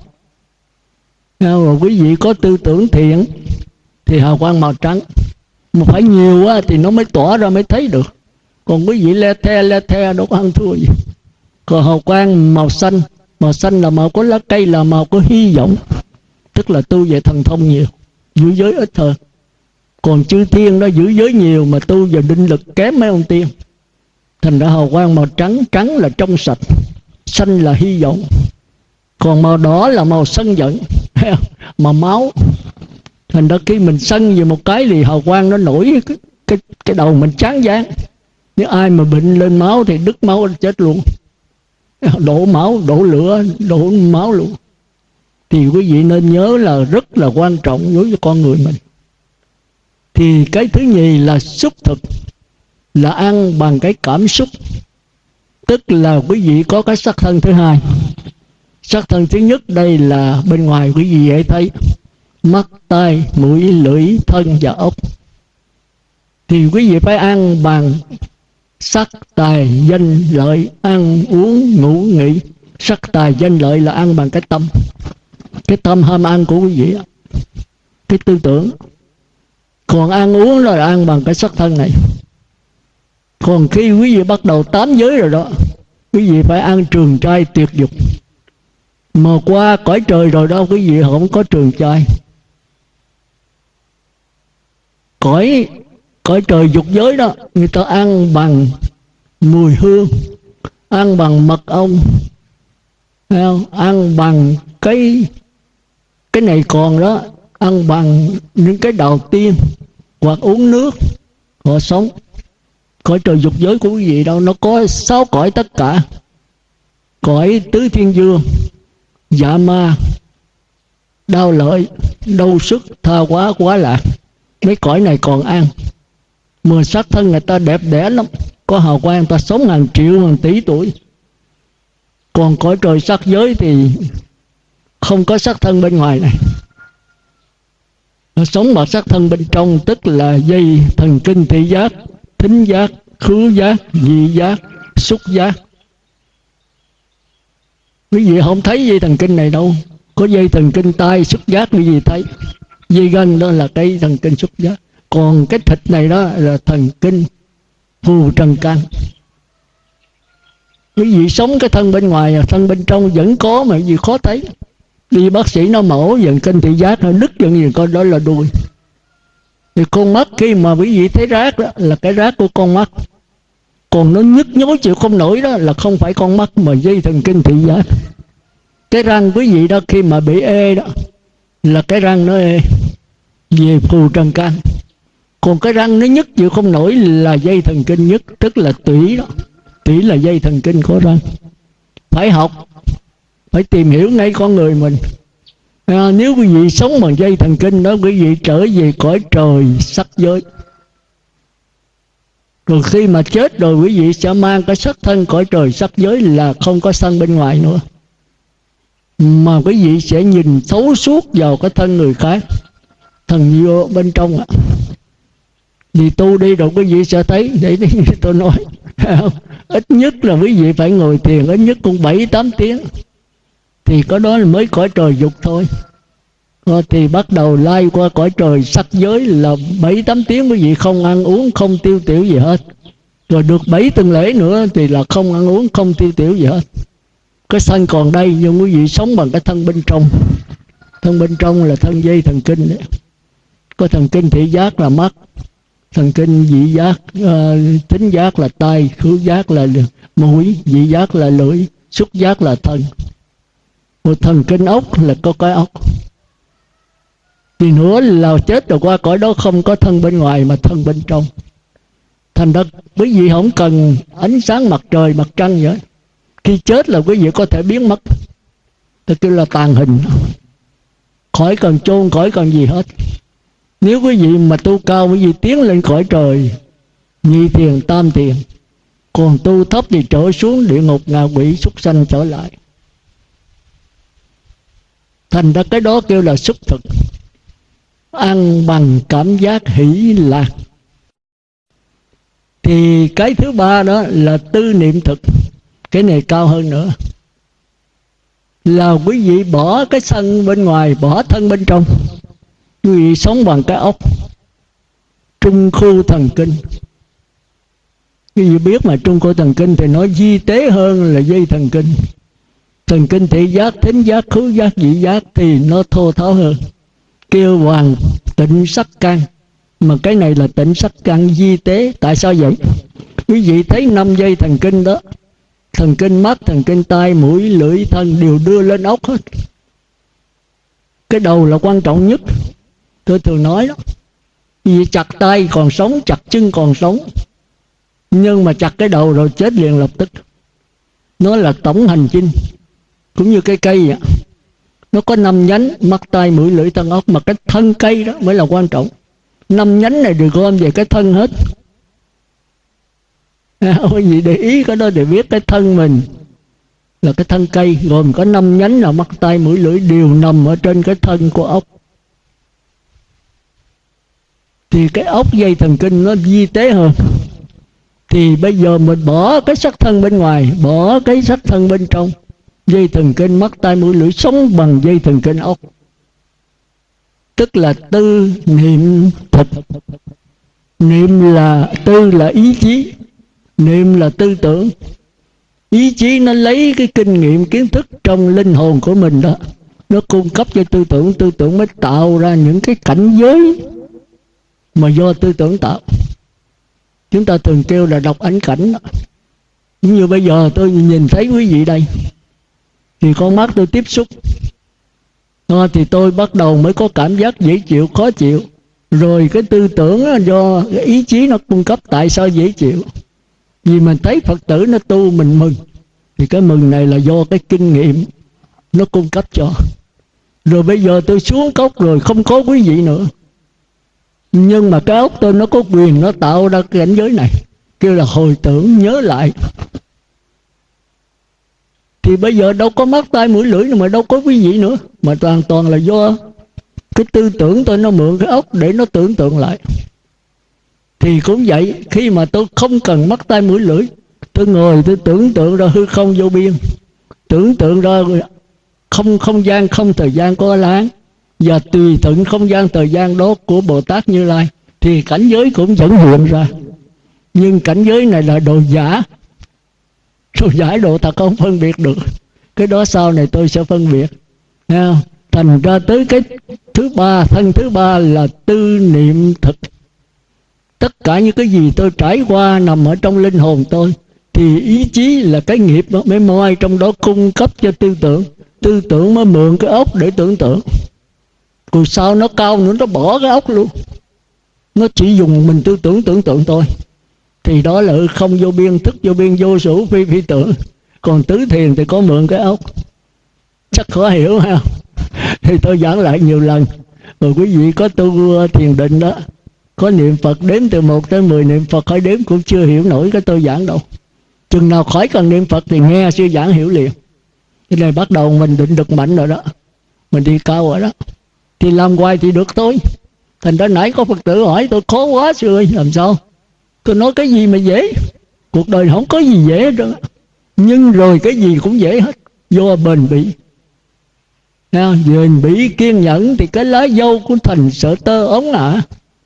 rồi quý vị có tư tưởng thiện thì hào quang màu trắng. Mà phải nhiều quá thì nó mới tỏ ra, mới thấy được. Còn quý vị le the đâu có ăn thua gì. Còn hào quang màu xanh, màu xanh là màu của lá cây, là màu của hy vọng, tức là tu về thần thông nhiều, giữ giới ít hơn. Còn chư thiên đó giữ giới nhiều mà tu về định lực kém mấy ông tiên. Thành ra hào quang màu trắng, trắng là trong sạch, xanh là hy vọng. Còn màu đỏ là màu sân giận, màu máu. Thành ra khi mình sân về một cái thì hào quang nó nổi cái đầu mình chán chán. Nếu ai mà bệnh lên máu thì đứt máu chết luôn. Đổ máu, đổ lửa, đổ máu luôn. Thì quý vị nên nhớ là rất là quan trọng đối với con người mình. Thì cái thứ nhì là xúc thực, là ăn bằng cái cảm xúc. Tức là quý vị có cái sắc thân thứ hai. Sắc thân thứ nhất đây là bên ngoài quý vị dễ thấy, mắt, tai, mũi, lưỡi, thân và ốc. Thì quý vị phải ăn bằng sắc, tài, danh, lợi, ăn, uống, ngủ, nghỉ. Sắc, tài, danh, lợi là ăn bằng cái tâm. cái tâm ham ăn của quý vị, cái tư tưởng. Còn ăn uống là ăn bằng cái sắc thân này. Còn khi quý vị bắt đầu 8 giới rồi đó, quý vị phải ăn trường trai tuyệt dục. Mà qua cõi trời rồi đó, quý vị không có trường trai. Cõi trời dục giới đó, người ta ăn bằng mùi hương, ăn bằng mật ong, ăn bằng cái này còn đó, ăn bằng những cái đầu tiên, hoặc uống nước, họ sống. Cõi trời dục giới của quý vị đâu, nó có 6 cõi tất cả. Cõi tứ thiên dương, dạ ma, đau lợi, đau sức, tha hóa, quá lạc. Mấy cõi này còn ăn. Mà sắc thân người ta đẹp đẽ lắm, có hào quang, người ta sống hàng triệu, hàng tỷ tuổi. Còn cõi trời sắc giới thì không có sắc thân bên ngoài này. Nó sống bằng sắc thân bên trong, tức là dây thần kinh thị giác, thính giác, khứu giác, vị giác, xúc giác. Quý vị không thấy dây thần kinh này đâu. Có dây thần kinh tai, xúc giác quý vị thấy. Dây gân đó là cái thần kinh xúc giác. Còn cái thịt này đó là thần kinh phù trần can. Quý vị sống cái thân bên ngoài, thân bên trong vẫn có mà quý vị khó thấy. Đi bác sĩ nó mổ thần kinh thị giác, nó đứt dần gì con đó là đuôi. Thì con mắt khi mà quý vị thấy rác đó là cái rác của con mắt. Còn nó nhức nhối chịu không nổi đó là không phải con mắt mà dây thần kinh thị giác. Cái răng quý vị đó khi mà bị ê đó là cái răng nó ê về phù trần can. Còn cái răng nó nhức chịu không nổi là dây thần kinh nhức, tức là tủy đó. Tủy là dây thần kinh của răng. Phải học, phải tìm hiểu ngay con người mình. Nếu quý vị sống bằng dây thần kinh đó, quý vị trở về cõi trời sắc giới. Rồi khi mà chết rồi, quý vị sẽ mang cái sắc thân cõi trời sắc giới, là không có sân bên ngoài nữa, mà quý vị sẽ nhìn thấu suốt vào cái thân người khác, thần vô bên trong ạ. Vì tu đi rồi quý vị sẽ thấy, để tôi nói ít nhất là quý vị phải ngồi thiền ít nhất cũng 7-8 tiếng, thì có đó là mới cõi trời dục thôi. Thì bắt đầu lai qua cõi trời sắc giới là 7-8 tiếng quý vị không ăn uống, không tiêu tiểu gì hết. Rồi được 7 tuần lễ nữa thì là không ăn uống, không tiêu tiểu gì hết. Cái thân còn đây, nhưng quý vị sống bằng cái thân bên trong. Thân bên trong là thân dây thần kinh đấy. Có thần kinh thị giác là mắt, thần kinh vị giác, thính giác là tai, khứu giác là mũi, vị giác là lưỡi, xúc giác là thân. Một thần kinh ốc là có cái ốc. Thì nữa là chết rồi qua cõi đó không có thân bên ngoài mà thân bên trong. Thành ra quý vị không cần ánh sáng mặt trời, mặt trăng vậy. Khi chết là quý vị có thể biến mất. Tôi kêu là tàn hình. Khỏi cần chôn, khỏi cần gì hết. Nếu quý vị mà tu cao, quý vị tiến lên cõi trời nhị thiền, tam thiền. Còn tu thấp thì trở xuống địa ngục, ngạ quỷ, súc sanh trở lại. Thành ra cái đó kêu là xúc thực. Ăn bằng cảm giác hỷ lạc. Thì cái thứ ba đó là tư niệm thực. Cái này cao hơn nữa. Là quý vị bỏ cái thân bên ngoài, bỏ thân bên trong. Quý vị sống bằng cái ốc trung khu thần kinh. Quý vị biết mà trung khu thần kinh thì nó di tế hơn là dây thần kinh. Thần kinh thị giác, thính giác, khứu giác, vị giác thì nó thô tháo hơn. Kêu hoàng tịnh sắc căn. Mà cái này là tịnh sắc căn di tế. Tại sao vậy? Quý vị thấy 5 dây thần kinh đó, thần kinh mắt, thần kinh tai, mũi, lưỡi, thân đều đưa lên ốc hết. Cái đầu là quan trọng nhất. Tôi thường nói đó, vì chặt tay còn sống, chặt chân còn sống, nhưng mà chặt cái đầu rồi chết liền lập tức. Nó là tổng hành chinh. Cũng như cái cây vậy, nó có 5 nhánh, mắt, tai, mũi, lưỡi, thân, ốc. Mà cái thân cây đó mới là quan trọng. 5 nhánh này được gom về cái thân hết. Quý vị để ý cái đó để biết cái thân mình là cái thân cây, gồm có 5 nhánh là mắt, tai, mũi, lưỡi đều nằm ở trên cái thân của ốc. Thì cái ốc dây thần kinh nó di tế hơn. Thì bây giờ mình bỏ cái sắc thân bên ngoài, bỏ cái sắc thân bên trong, Dây thần kinh mắt tai mũi lưỡi sống bằng dây thần kinh ốc, tức là tư niệm thực. Niệm là tư là ý chí, niệm là tư tưởng. Ý chí nó lấy cái kinh nghiệm kiến thức trong linh hồn của mình đó, nó cung cấp cho tư tưởng, tư tưởng mới tạo ra những cái cảnh giới mà do tư tưởng tạo. Chúng ta thường kêu là đọc ảnh cảnh đó. Như bây giờ tôi nhìn thấy quý vị đây, thì con mắt tôi tiếp xúc, thì tôi bắt đầu mới có cảm giác dễ chịu, khó chịu. Rồi cái tư tưởng đó, do cái ý chí nó cung cấp. Tại sao dễ chịu? Vì mình thấy Phật tử nó tu mình mừng, thì cái mừng này là do cái kinh nghiệm nó cung cấp cho. Rồi bây giờ tôi xuống cốc rồi không có quý vị nữa, nhưng mà cái óc tôi nó có quyền, nó tạo ra cái cảnh giới này, kêu là hồi tưởng, nhớ lại. Thì bây giờ đâu có mắt tai mũi lưỡi mà đâu có quý vị nữa, mà hoàn toàn là do cái tư tưởng tôi nó mượn cái óc để nó tưởng tượng lại. Thì cũng vậy, khi mà tôi không cần mắt tai mũi lưỡi, tôi ngồi tôi tưởng tượng ra hư không vô biên, tưởng tượng ra không gian không thời gian có A-la-hán, và tùy thuận không gian thời gian đó của Bồ Tát Như Lai, thì cảnh giới cũng vẫn hiện ra. Nhưng cảnh giới này là đồ giả, đồ giả đồ thật không phân biệt được. Cái đó sau này tôi sẽ phân biệt. Thành ra tới cái thứ ba, thân thứ ba là tư niệm thực. Tất cả những cái gì tôi trải qua nằm ở trong linh hồn tôi, thì ý chí là cái nghiệp mới moi trong đó cung cấp cho tư tưởng. Tư tưởng mới mượn cái óc để tưởng tượng. Rồi sau nó cao nữa, nó bỏ cái óc luôn, nó chỉ dùng mình tư tưởng tưởng tượng thôi. Thì đó là không vô biên, thức vô biên, vô số phi phi tưởng. Còn tứ thiền thì có mượn cái óc. Chắc khó hiểu ha. Thì tôi giảng lại nhiều lần. Rồi quý vị có tu thiền định đó, có niệm Phật đếm từ 1 tới 10 niệm Phật, khỏi đếm cũng chưa hiểu nổi cái tôi giảng đâu. Chừng nào khỏi cần niệm Phật thì nghe sư giảng hiểu liền. Cái này bắt đầu mình định được mạnh rồi đó, mình đi cao rồi đó, thì làm hoài thì được thôi. Thành ra nãy có Phật tử hỏi tôi khó quá sư ơi, làm sao? Tôi nói cái gì mà dễ? Cuộc đời không có gì dễ hết trơn. Nhưng rồi cái gì cũng dễ hết, do bền bỉ. Bền bỉ kiên nhẫn thì cái lá dâu của thành sợ tơ ống ạ.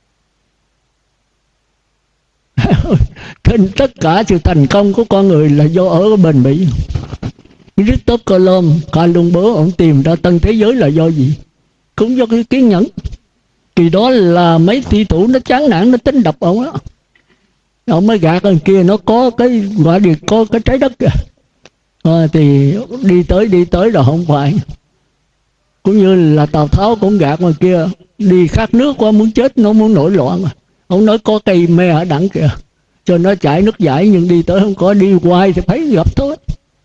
Trên tất cả sự thành công của con người là do ở bền bỉ. Christopher Columbus ông tìm ra tân thế giới là do gì? Cũng do cái kiên nhẫn. Thì đó là mấy tỷ thủ nó chán nản, nó tính đập ông đó. Ông mới gạt con kia, nó có cái quả địa, có cái trái đất kìa. Thì đi tới rồi không phải. Cũng như là Tào Tháo cũng gạt ngoài kia, đi khát nước quá muốn chết, nó muốn nổi loạn. Ông nói có cây me ở đằng kìa, cho nó chảy nước giải, nhưng đi tới không có, đi hoài thì thấy gặp thôi.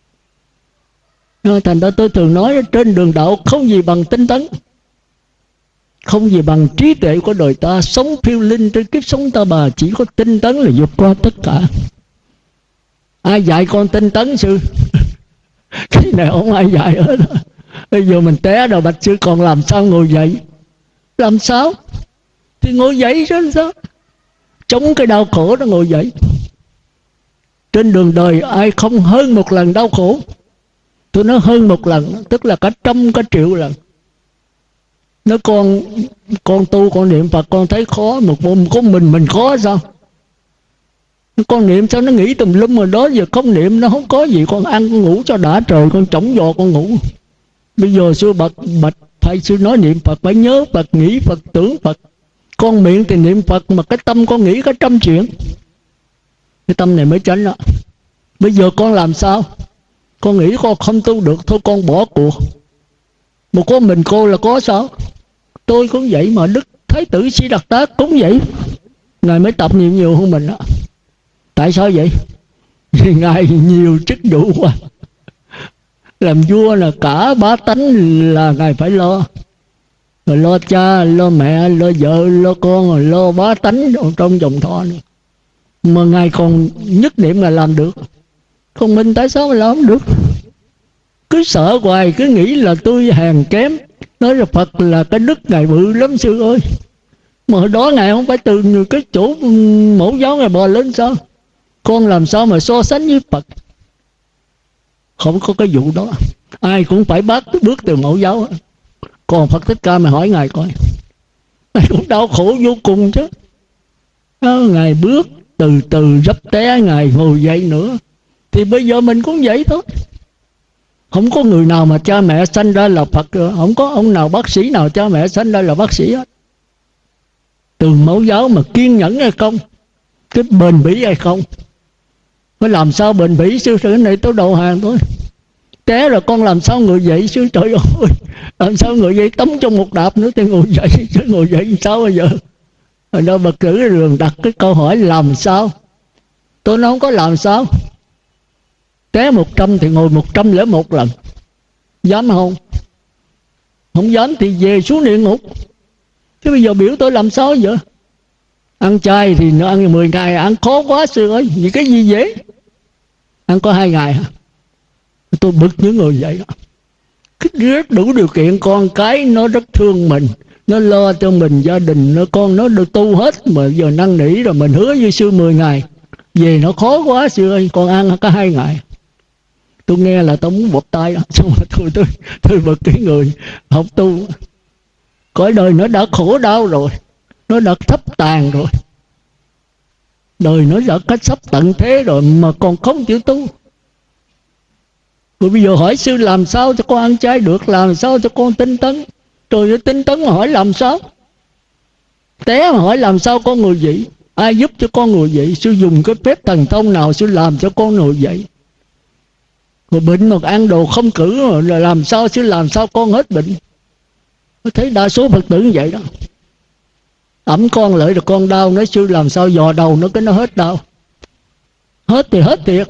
Thành ra tôi thường nói trên đường đạo không gì bằng tinh tấn, không gì bằng trí tuệ của đời ta. Sống phiêu linh trên kiếp sống ta bà, chỉ có tinh tấn là vượt qua tất cả. Ai dạy con tinh tấn sư? Cái này không ai dạy hết. Bây giờ mình té rồi bạch sư, còn làm sao ngồi dậy? Làm sao? Thì ngồi dậy chứ sao? Chống cái đau khổ đó ngồi dậy. Trên đường đời ai không hơn một lần đau khổ? Tôi nói hơn một lần, tức là cả trăm cả triệu lần. Nói con tu, con niệm Phật, con thấy khó, một môn có mình khó sao? Con niệm sao nó nghĩ tùm lum, mà đó giờ không niệm nó không có gì. Con ăn con ngủ cho đã trời, con trống giò con ngủ. Bây giờ sư bạch thầy sư nói niệm Phật phải nhớ Phật, nghĩ Phật, tưởng Phật. Con miệng thì niệm Phật mà cái tâm con nghĩ cả trăm chuyện. Cái tâm này mới tránh đó. Bây giờ con làm sao? Con nghĩ con không tu được, thôi con bỏ cuộc. Một có mình cô là có sao? Tôi cũng vậy mà, Đức Thái tử Siddhartha cũng vậy. Ngài mới tập niệm nhiều hơn mình đó. Tại sao vậy? Vì Ngài nhiều chức vụ quá. Làm vua là cả bá tánh là Ngài phải lo. Rồi lo cha, lo mẹ, lo vợ, lo con, rồi lo bá tánh trong dòng thọ nữa. Mà Ngài còn nhất niệm là làm được. Còn mình tại sao mà làm không được? Cứ sợ hoài, cứ nghĩ là tôi hèn kém. Nói là Phật là cái đức Ngài bự lắm sư ơi. Mà hồi đó Ngài không phải từ cái chỗ mẫu giáo Ngài bò lên sao? Con làm sao mà so sánh với Phật? Không có cái vụ đó. ai cũng phải bước từ mẫu giáo. Còn Phật Thích Ca mày hỏi Ngài coi, Ngài cũng đau khổ vô cùng chứ. Ngài bước từ từ dấp té, Ngài ngồi dậy nữa. Thì bây giờ mình cũng vậy thôi. Không có người nào mà cha mẹ sanh ra là Phật, không có ông nào bác sĩ nào cha mẹ sanh ra là bác sĩ hết. Từ mẫu giáo mà kiên nhẫn hay không, cái bền bỉ hay không, phải làm sao bền bỉ. Sư tử này tôi đầu hàng thôi. Té rồi con làm sao ngồi dậy sư, trời ơi, làm sao ngồi dậy, tống trong một đạp nữa thì ngồi dậy. Chứ ngồi dậy sao bây giờ? Rồi đâu mà cử đường đặt cái câu hỏi làm sao. Tôi nói không có làm sao. Té 100 thì ngồi 101 lần. Dám không? Không dám thì về xuống địa ngục. Chứ bây giờ biểu tôi làm sao vậy? Ăn chay thì nó ăn 10 ngày, ăn khó quá sư ơi. Vì cái gì dễ? Ăn có 2 ngày hả? Tôi bực những người vậy đó. Rất đủ điều kiện, con cái nó rất thương mình, nó lo cho mình, gia đình nó, con nó được tu hết. Mà giờ năn nỉ rồi mình hứa với sư 10 ngày, về nó khó quá sư ơi, con ăn có 2 ngày. Tôi nghe là tôi muốn bụp tay đó. Xong rồi tôi bực cái người học tu. Cõi đời nó đã khổ đau rồi, nó đã thấp tàn rồi, đời nó đã cách sắp tận thế rồi mà còn không chịu tu. Rồi bây giờ hỏi sư làm sao cho con ăn chay được, làm sao cho con tinh tấn. Trời ơi, tinh tấn mà hỏi làm sao? Té mà hỏi làm sao con ngồi dậy? Ai giúp cho con ngồi dậy? Sư dùng cái phép thần thông nào sư làm cho con ngồi dậy? Rồi bệnh mà ăn đồ không cử rồi làm sao sư làm sao con hết bệnh? Tôi thấy đa số Phật tử như vậy đó. Ẩm con lại rồi con đau, nói sư làm sao dò đầu nó cái nó hết đau. Hết thì hết thiệt.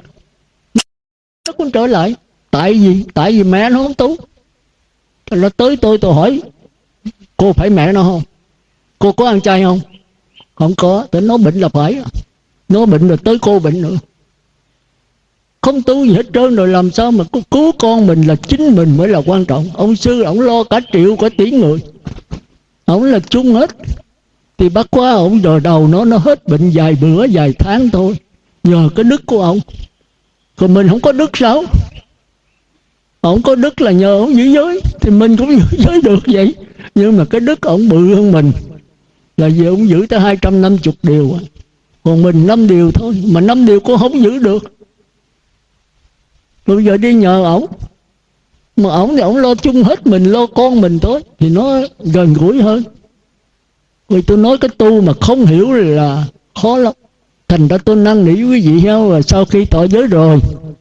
Nó cũng trở lại. Tại vì mẹ nó không tu. Nó tới tôi hỏi, cô phải mẹ nó không? Cô có ăn chay không? Không có. Tại nó bệnh là phải. Nó bệnh rồi tới cô bệnh nữa. Không tu gì hết trơn, rồi làm sao mà cứu con mình là chính mình mới là quan trọng. Ông sư ổng lo cả triệu cả tỷ người, ổng là chung hết. Thì bắt quá ổng dò đầu nó hết bệnh vài bữa vài tháng thôi, nhờ cái đức của ổng. Còn mình không có đức sao? Ổng có đức là nhờ ổng giữ giới, thì mình cũng giữ giới được vậy. Nhưng mà cái đức ổng bự hơn mình, là vì ổng giữ tới 250 điều. Còn mình 5 điều thôi, mà 5 điều cũng không giữ được. Bây giờ đi nhờ ổng, mà ổng thì ổng lo chung hết, mình lo con mình thôi, thì nó gần gũi hơn. Vì tôi nói cái tu mà không hiểu là khó lắm. Thành ra tôi năn nỉ quý vị nhau là sau khi tỏ giới rồi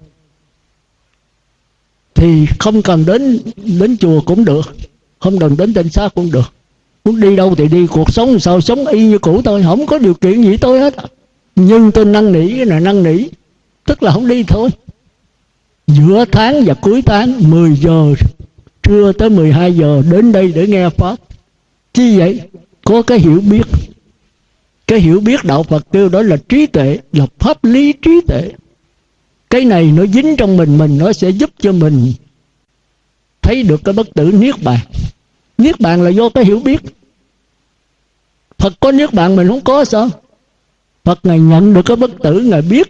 thì không cần đến chùa cũng được, không cần đến tinh xá cũng được. Muốn đi đâu thì đi, cuộc sống sao sống y như cũ thôi, không có điều kiện gì tôi hết. Nhưng tôi năn nỉ, cái này năn nỉ tức là không đi thôi. Giữa tháng và cuối tháng 10 giờ trưa tới 12 giờ đến đây để nghe Pháp. Chi vậy? Có cái hiểu biết. Cái hiểu biết đạo Phật kêu đó là trí tuệ, là pháp lý trí tuệ. Cái này nó dính trong mình nó sẽ giúp cho mình thấy được cái bất tử niết bàn. Niết bàn là do cái hiểu biết. Phật có niết bàn mình không có sao? Phật Ngài nhận được cái bất tử, Ngài biết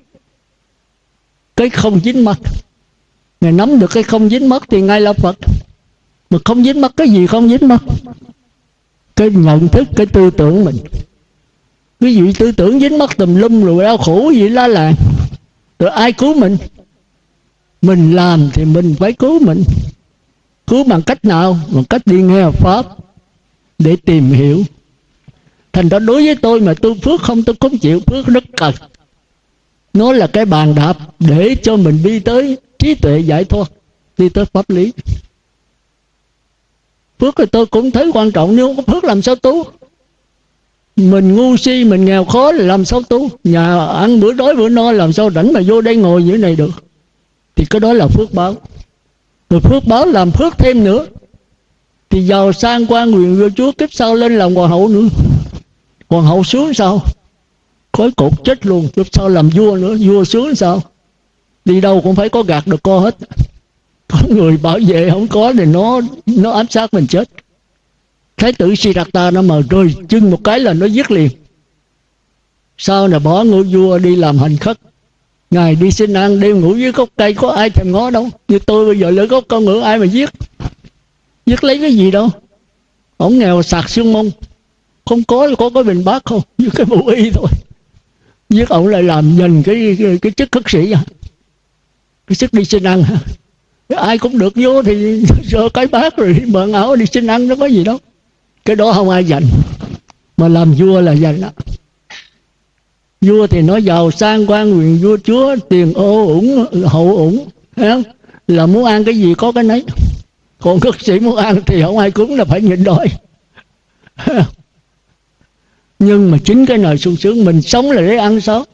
cái không dính mắc. Ngài nắm được cái không dính mắc thì Ngài là Phật. Mà không dính mắc cái gì không dính mắc? Cái nhận thức, cái tư tưởng mình. Ví dụ tư tưởng dính mắc tùm lum rồi đau khổ gì la làng, rồi ai cứu mình? Mình làm thì mình phải cứu mình. Cứu bằng cách nào? Bằng cách đi nghe Pháp để tìm hiểu. Thành ra đối với tôi mà tôi phước không, tôi không chịu. Phước rất cần. Nó là cái bàn đạp để cho mình đi tới trí tuệ giải thoát, đi tới pháp lý. Phước thì tôi cũng thấy quan trọng, nhưng không có phước làm sao tu? Mình ngu si, mình nghèo khó là làm sao tu? Nhà ăn bữa đói bữa no làm sao rảnh mà vô đây ngồi như thế này được? Thì cái đó là phước báo. Rồi phước báo làm phước thêm nữa, thì giàu sang qua nguyện vua Chúa, kiếp sau lên làm hoàng hậu nữa. Hoàng hậu xuống sao? Khói cột chết luôn. Kiếp sau làm vua nữa, vua xuống sao? Đi đâu cũng phải có gạt được co hết. Có người bảo vệ không có thì nó ám sát mình chết. Thái tử Siddhartha nó mà rơi chân một cái là nó giết liền. Sau này bỏ ngôi vua đi làm hành khất, Ngài đi xin ăn, đêm ngủ dưới gốc cây, có ai thèm ngó đâu. Như tôi bây giờ lỡ gốc con ngựa ai mà giết? Giết lấy cái gì đâu. Ổng nghèo sạc xương mông, không có cái bình bát không, như cái bộ y thôi. Giết ổng lại làm dành cái chức khất sĩ à, cái chức đi xin ăn hả? Ai cũng được vô thì sơ cái bát rồi bận áo đi xin ăn, nó có gì đâu. Cái đó không ai dành, mà làm vua là dành đó. Vua thì nó giàu sang quan quyền vua chúa, tiền ô ủng hậu ủng, thấy không? Là muốn ăn cái gì có cái nấy. Còn khất sĩ muốn ăn thì không ai cúng, là phải nhịn đói. Nhưng mà chính cái nồi sung sướng, mình sống là để ăn sao?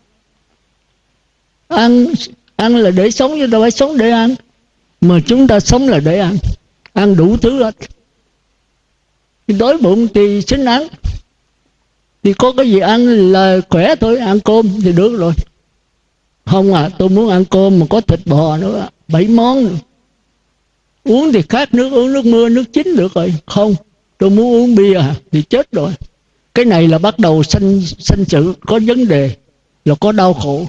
Ăn là để sống, chứ đâu phải sống để ăn. Mà chúng ta sống là để ăn đủ thứ hết. Đói bụng thì xin ăn, thì có cái gì ăn là khỏe thôi, ăn cơm thì được rồi. Không à, tôi muốn ăn cơm mà có thịt bò nữa, 7 món nữa. Uống thì khát nước, uống nước mưa, nước chính được rồi. Không, tôi muốn uống bia thì chết rồi. Cái này là bắt đầu sanh sự, có vấn đề, là có đau khổ.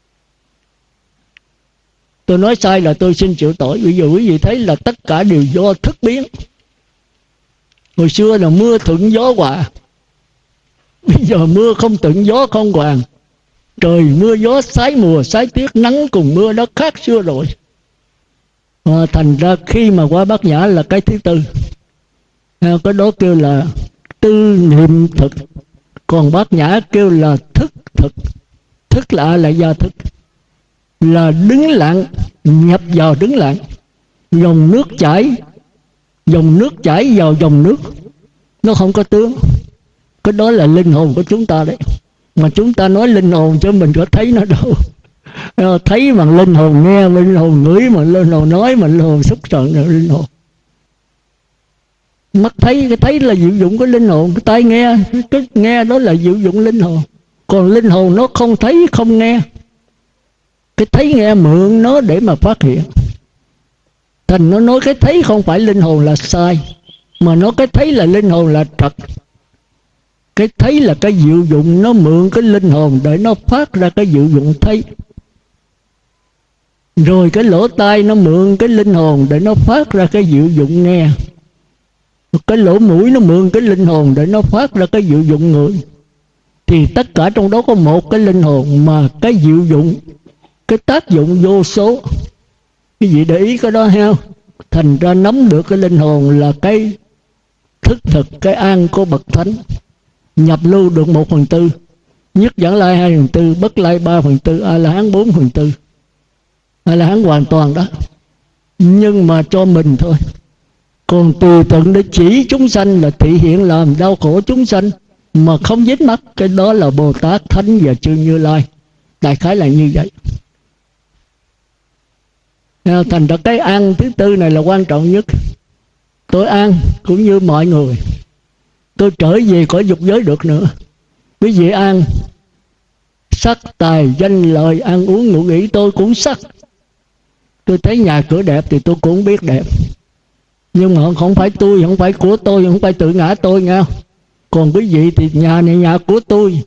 Tôi nói sai là tôi xin chịu tội. Bây giờ quý vị thấy là tất cả đều do thức biến. Hồi xưa là mưa thuận gió hòa, bây giờ mưa không thuận gió không hòa. Trời mưa gió sái mùa sái tiết, nắng cùng mưa đó khác xưa rồi. Thành ra khi mà qua Bát Nhã là cái thứ tư. Cái đó kêu là tư niệm thực. Còn Bát Nhã kêu là thức thực. Thức là do thức, là đứng lặng, nhập vào đứng lặng. Dòng nước chảy vào dòng nước, nó không có tướng. Cái đó là linh hồn của chúng ta đấy. Mà chúng ta nói linh hồn chứ mình có thấy nó đâu. Thấy bằng linh hồn, nghe linh hồn, ngửi bằng linh hồn, nói bằng linh hồn, xúc chạm là linh hồn. Mắt thấy, cái thấy là diệu dụng của linh hồn. Cái tai nghe, cái nghe đó là diệu dụng linh hồn. Còn linh hồn nó không thấy không nghe. Cái thấy nghe mượn nó để mà phát hiện. Thành nó nói cái thấy không phải linh hồn là sai, mà nó cái thấy là linh hồn là thật. Cái thấy là cái diệu dụng, nó mượn cái linh hồn để nó phát ra cái diệu dụng thấy. Rồi cái lỗ tai nó mượn cái linh hồn để nó phát ra cái diệu dụng nghe. Cái lỗ mũi nó mượn cái linh hồn để nó phát ra cái diệu dụng ngửi. Thì tất cả trong đó có một cái linh hồn, mà cái diệu dụng, cái tác dụng vô số. Cái gì để ý cái đó ha. Thành ra nắm được cái linh hồn là cái thức thực, cái an của bậc thánh. Nhập lưu được 1/4, nhất Vãng Lai 2/4, Bất Lai 3/4, A La Hán 4/4. A La Hán hoàn toàn đó. Nhưng mà cho mình thôi. Còn tùy thuận để chỉ chúng sanh là thị hiện làm đau khổ chúng sanh mà không dính mắc, cái đó là Bồ Tát, Thánh và Chư Như Lai. Đại khái là như vậy. Thành ra cái an thứ tư này là quan trọng nhất. Tôi an cũng như mọi người, tôi trở về cõi dục giới được nữa. Quý vị an sắc tài danh lợi ăn uống ngủ nghỉ, tôi cũng sắc. Tôi thấy nhà cửa đẹp thì tôi cũng biết đẹp, nhưng mà không phải tôi, không phải của tôi, không phải tự ngã tôi nghe. Còn quý vị thì nhà này nhà của tôi,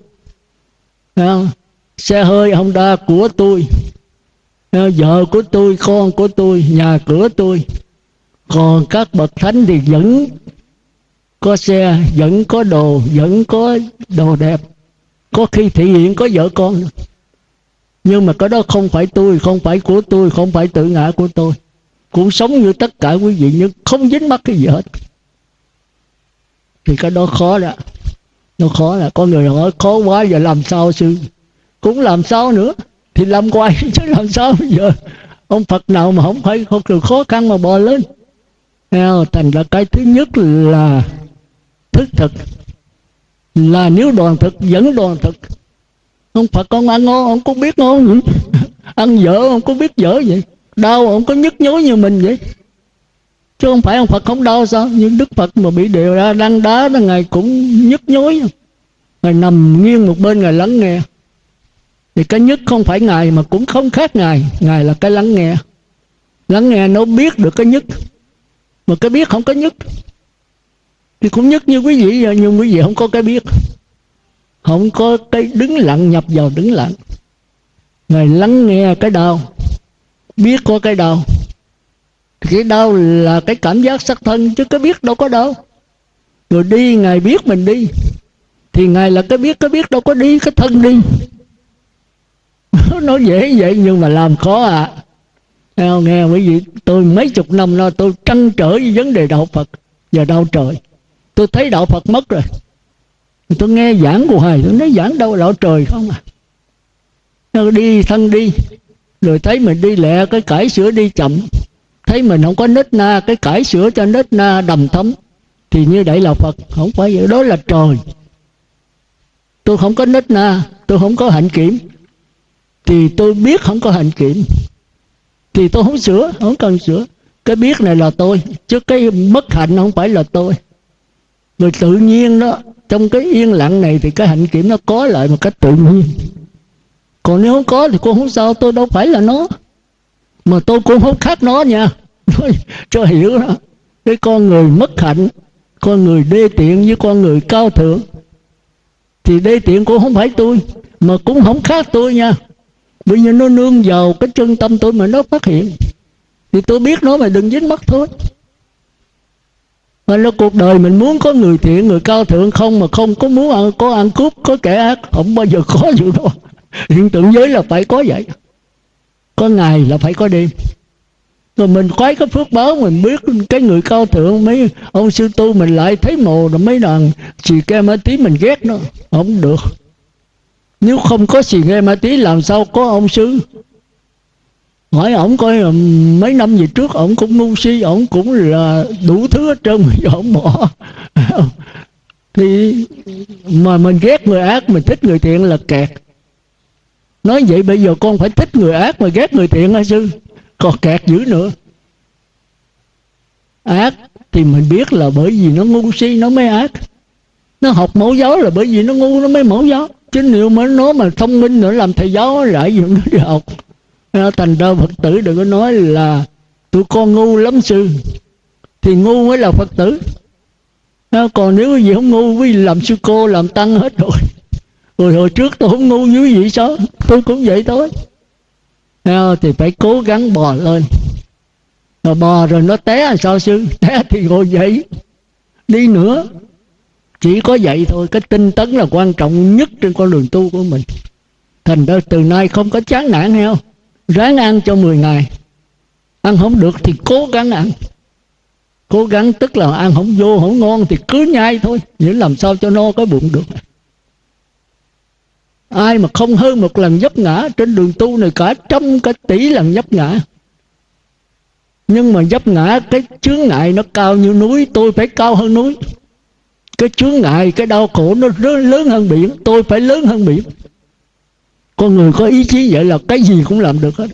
xe hơi Honda của tôi, vợ của tôi, con của tôi, nhà cửa tôi. Còn các bậc thánh thì vẫn có xe, vẫn có đồ, vẫn có đồ đẹp, có khi thể hiện có vợ con nữa. Nhưng mà cái đó không phải tôi, không phải của tôi, không phải tự ngã của tôi. Cũng sống như tất cả quý vị, nhưng không dính mắc cái gì hết. Thì cái đó khó đó. Nó khó là có người hỏi khó quá giờ làm sao sư? Cũng làm sao nữa, thì làm hoài chứ làm sao bây giờ. Ông Phật nào mà không phải không được khó khăn mà bò lên. Thành ra cái thứ nhất là thức thực, là nếu đoàn thực vẫn đoàn thực. Ông Phật con ăn ngon, ông có biết ngon vậy? Ăn dở, ông có biết dở vậy? Đau, ông có nhức nhối như mình vậy? Chứ không phải ông Phật không đau sao? Nhưng Đức Phật mà bị đều ra đăng đá đó, Ngài cũng nhức nhối. Ngài nằm nghiêng một bên, Ngài lắng nghe. Thì cái nhức không phải Ngài mà cũng không khác Ngài. Ngài là cái lắng nghe. Lắng nghe nó biết được cái nhức, mà cái biết không có nhức. Thì cũng nhức như quý vị vậy, nhưng quý vị không có cái biết, không có cái đứng lặng nhập vào đứng lặng. Ngài lắng nghe cái đau, biết có cái đau. Cái đau là cái cảm giác xác thân, chứ cái biết đâu có đau. Rồi đi, Ngài biết mình đi, thì Ngài là cái biết đâu có đi, cái thân đi. Nó dễ vậy nhưng mà làm khó à. Nghe quý vị, tôi mấy chục năm nay tôi trăn trở với vấn đề đạo Phật và đạo trời. Tôi thấy đạo Phật mất rồi, tôi nghe giảng của Thầy, tôi nói giảng đâu đạo trời không à. Nó đi thân đi, rồi thấy mình đi lẹ, cái cải sửa đi chậm. Thấy mình không có nết na, cái cải sửa cho nết na đầm thấm. Thì như vậy là Phật, không phải vậy, đó là trời. Tôi không có nết na, tôi không có hạnh kiểm, thì tôi biết không có hạnh kiểm, thì tôi không sửa, không cần sửa. Cái biết này là tôi, chứ cái mất hạnh không phải là tôi. Rồi tự nhiên đó, trong cái yên lặng này thì cái hạnh kiểm nó có lại một cách tự nhiên. Còn nếu không có thì cũng không sao, tôi đâu phải là nó. Mà tôi cũng không khác nó nha. Cho hiểu đó. Cái con người mất hạnh, con người đê tiện với con người cao thượng, thì đê tiện cũng không phải tôi, mà cũng không khác tôi nha. Bởi vì nó nương vào cái chân tâm tôi mà nó phát hiện, thì tôi biết nó mà đừng dính mắc thôi. Mà nó cuộc đời mình muốn có người thiện, người cao thượng không, mà không có muốn có ăn cướp, có kẻ ác, không bao giờ có gì đâu. Hiện tượng giới là phải có vậy. Có ngày là phải có đêm. Rồi mình khoái cái phước báo, mình biết cái người cao thượng, mấy ông sư tu mình lại thấy mồ, rồi mấy đàn xì ke ma tí mình ghét nó, không được. Nếu không có xì ke ma tí làm sao có ông sư. Hỏi ổng coi mấy năm về trước ổng cũng ngu si, ổng cũng là đủ thứ hết trơn mà ổng bỏ. Thì mà mình ghét người ác, mình thích người thiện là kẹt. Nói vậy bây giờ con phải thích người ác mà ghét người thiện hả sư? Còn kẹt dữ nữa. Ác thì mình biết là bởi vì nó ngu si nó mới ác. Nó học mẫu giáo là bởi vì nó ngu nó mới mẫu giáo. Chứ nếu mà nó mà thông minh nữa làm thầy giáo lại gì nó đi học. Thành ra Phật tử đừng có nói là tụi con ngu lắm sư, thì ngu mới là Phật tử. Còn nếu quý vị không ngu, quý vị làm sư cô làm tăng hết rồi. Rồi hồi trước tôi không ngu như quý vị sao? Tôi cũng vậy thôi. Thì phải cố gắng bò lên. Rồi bò rồi nó té là sao sư? Té thì ngồi dậy đi nữa. Chỉ có vậy thôi. Cái tinh tấn là quan trọng nhất trên con đường tu của mình. Thành ra từ nay không có chán nản heo. Ráng ăn cho 10 ngày. Ăn không được thì cố gắng ăn. Cố gắng tức là ăn không vô không ngon thì cứ nhai thôi, nhưng làm sao cho no cái bụng được. Ai mà không hơn một lần vấp ngã trên đường tu này cả trăm cả tỷ lần vấp ngã. Nhưng mà vấp ngã cái chướng ngại nó cao như núi, tôi phải cao hơn núi. Cái chướng ngại, cái đau khổ nó lớn hơn biển, tôi phải lớn hơn biển. Con người có ý chí vậy là cái gì cũng làm được hết.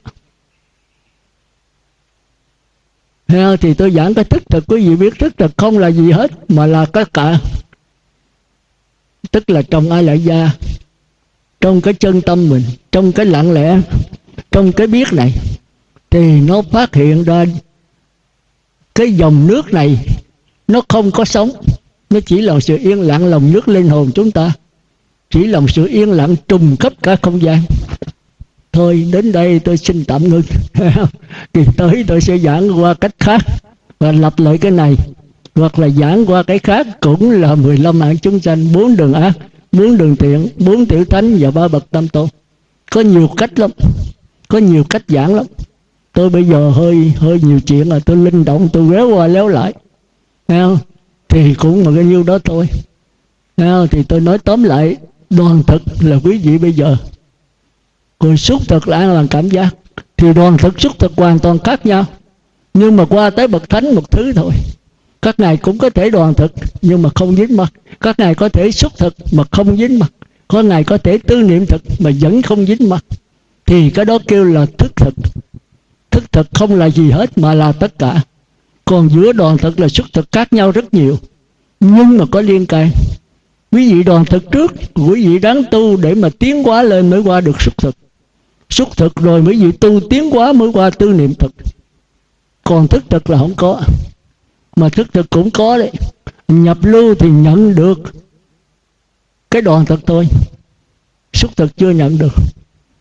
Thì tôi giảng cái thức thực, quý vị biết thức thực không là gì hết, mà là tất cả. Tức là trong A Lại Gia, trong cái chân tâm mình, trong cái lặng lẽ, trong cái biết này, thì nó phát hiện ra cái dòng nước này nó không có sống. Nó chỉ là sự yên lặng lòng nước linh hồn chúng ta, chỉ là một sự yên lặng trùm khắp cả không gian. Thôi đến đây tôi xin tạm ngưng. Thì tới tôi sẽ giảng qua cách khác và lặp lại cái này, hoặc là giảng qua cái khác, cũng là 15 hạng chúng sanh, 4 đường ác, 4 đường thiện, 4 tiểu thánh và 3 bậc tam tôn. Có nhiều cách lắm, có nhiều cách giảng lắm. Tôi bây giờ hơi nhiều chuyện là tôi linh động, tôi réo qua léo lại. Thì cũng mà cái nhiêu đó thôi. Thì tôi nói tóm lại, đoàn thực là quý vị bây giờ, còn xúc thực là an lạc cảm giác. Thì đoàn thực xúc thực hoàn toàn khác nhau, nhưng mà qua tới bậc thánh một thứ thôi. Các ngài cũng có thể đoàn thực nhưng mà không dính mắc. Các ngài có thể xúc thực mà không dính mắc. Có ngài có thể tư niệm thực mà vẫn không dính mắc. Thì cái đó kêu là thức thực. Thức thực không là gì hết mà là tất cả. Còn giữa đoàn thực là xúc thực khác nhau rất nhiều, nhưng mà có liên can. Quý vị đoàn thực trước, quý vị đáng tu để mà tiến hóa lên mới qua được xúc thực. Xúc thực rồi quý vị tu tiến hóa mới qua tư niệm thực. Còn thức thực là không có. Mà thức thực cũng có đấy. Nhập lưu thì nhận được cái đoàn thực thôi, xúc thực chưa nhận được.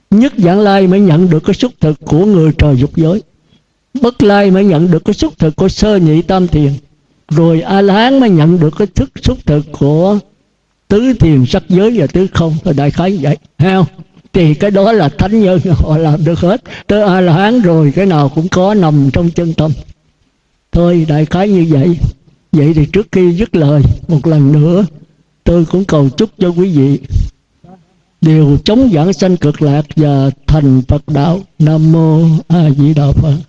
Nhất Vãng Lai mới nhận được cái xúc thực của người trời dục giới, Bất Lai mới nhận được cái xúc thực của sơ nhị tam thiền, rồi A La Hán mới nhận được cái thức xúc thực của tứ thiền sắc giới và tứ không. Rồi đại khái vậy, thấy không? Thì cái đó là thánh nhân họ làm được hết. Tới A La Hán rồi cái nào cũng có nằm trong chân tâm. Thôi đại khái như vậy. Vậy thì trước khi dứt lời, một lần nữa tôi cũng cầu chúc cho quý vị đều chống vãng sanh cực lạc và thành Phật đạo. Nam mô A Di Đà Phật.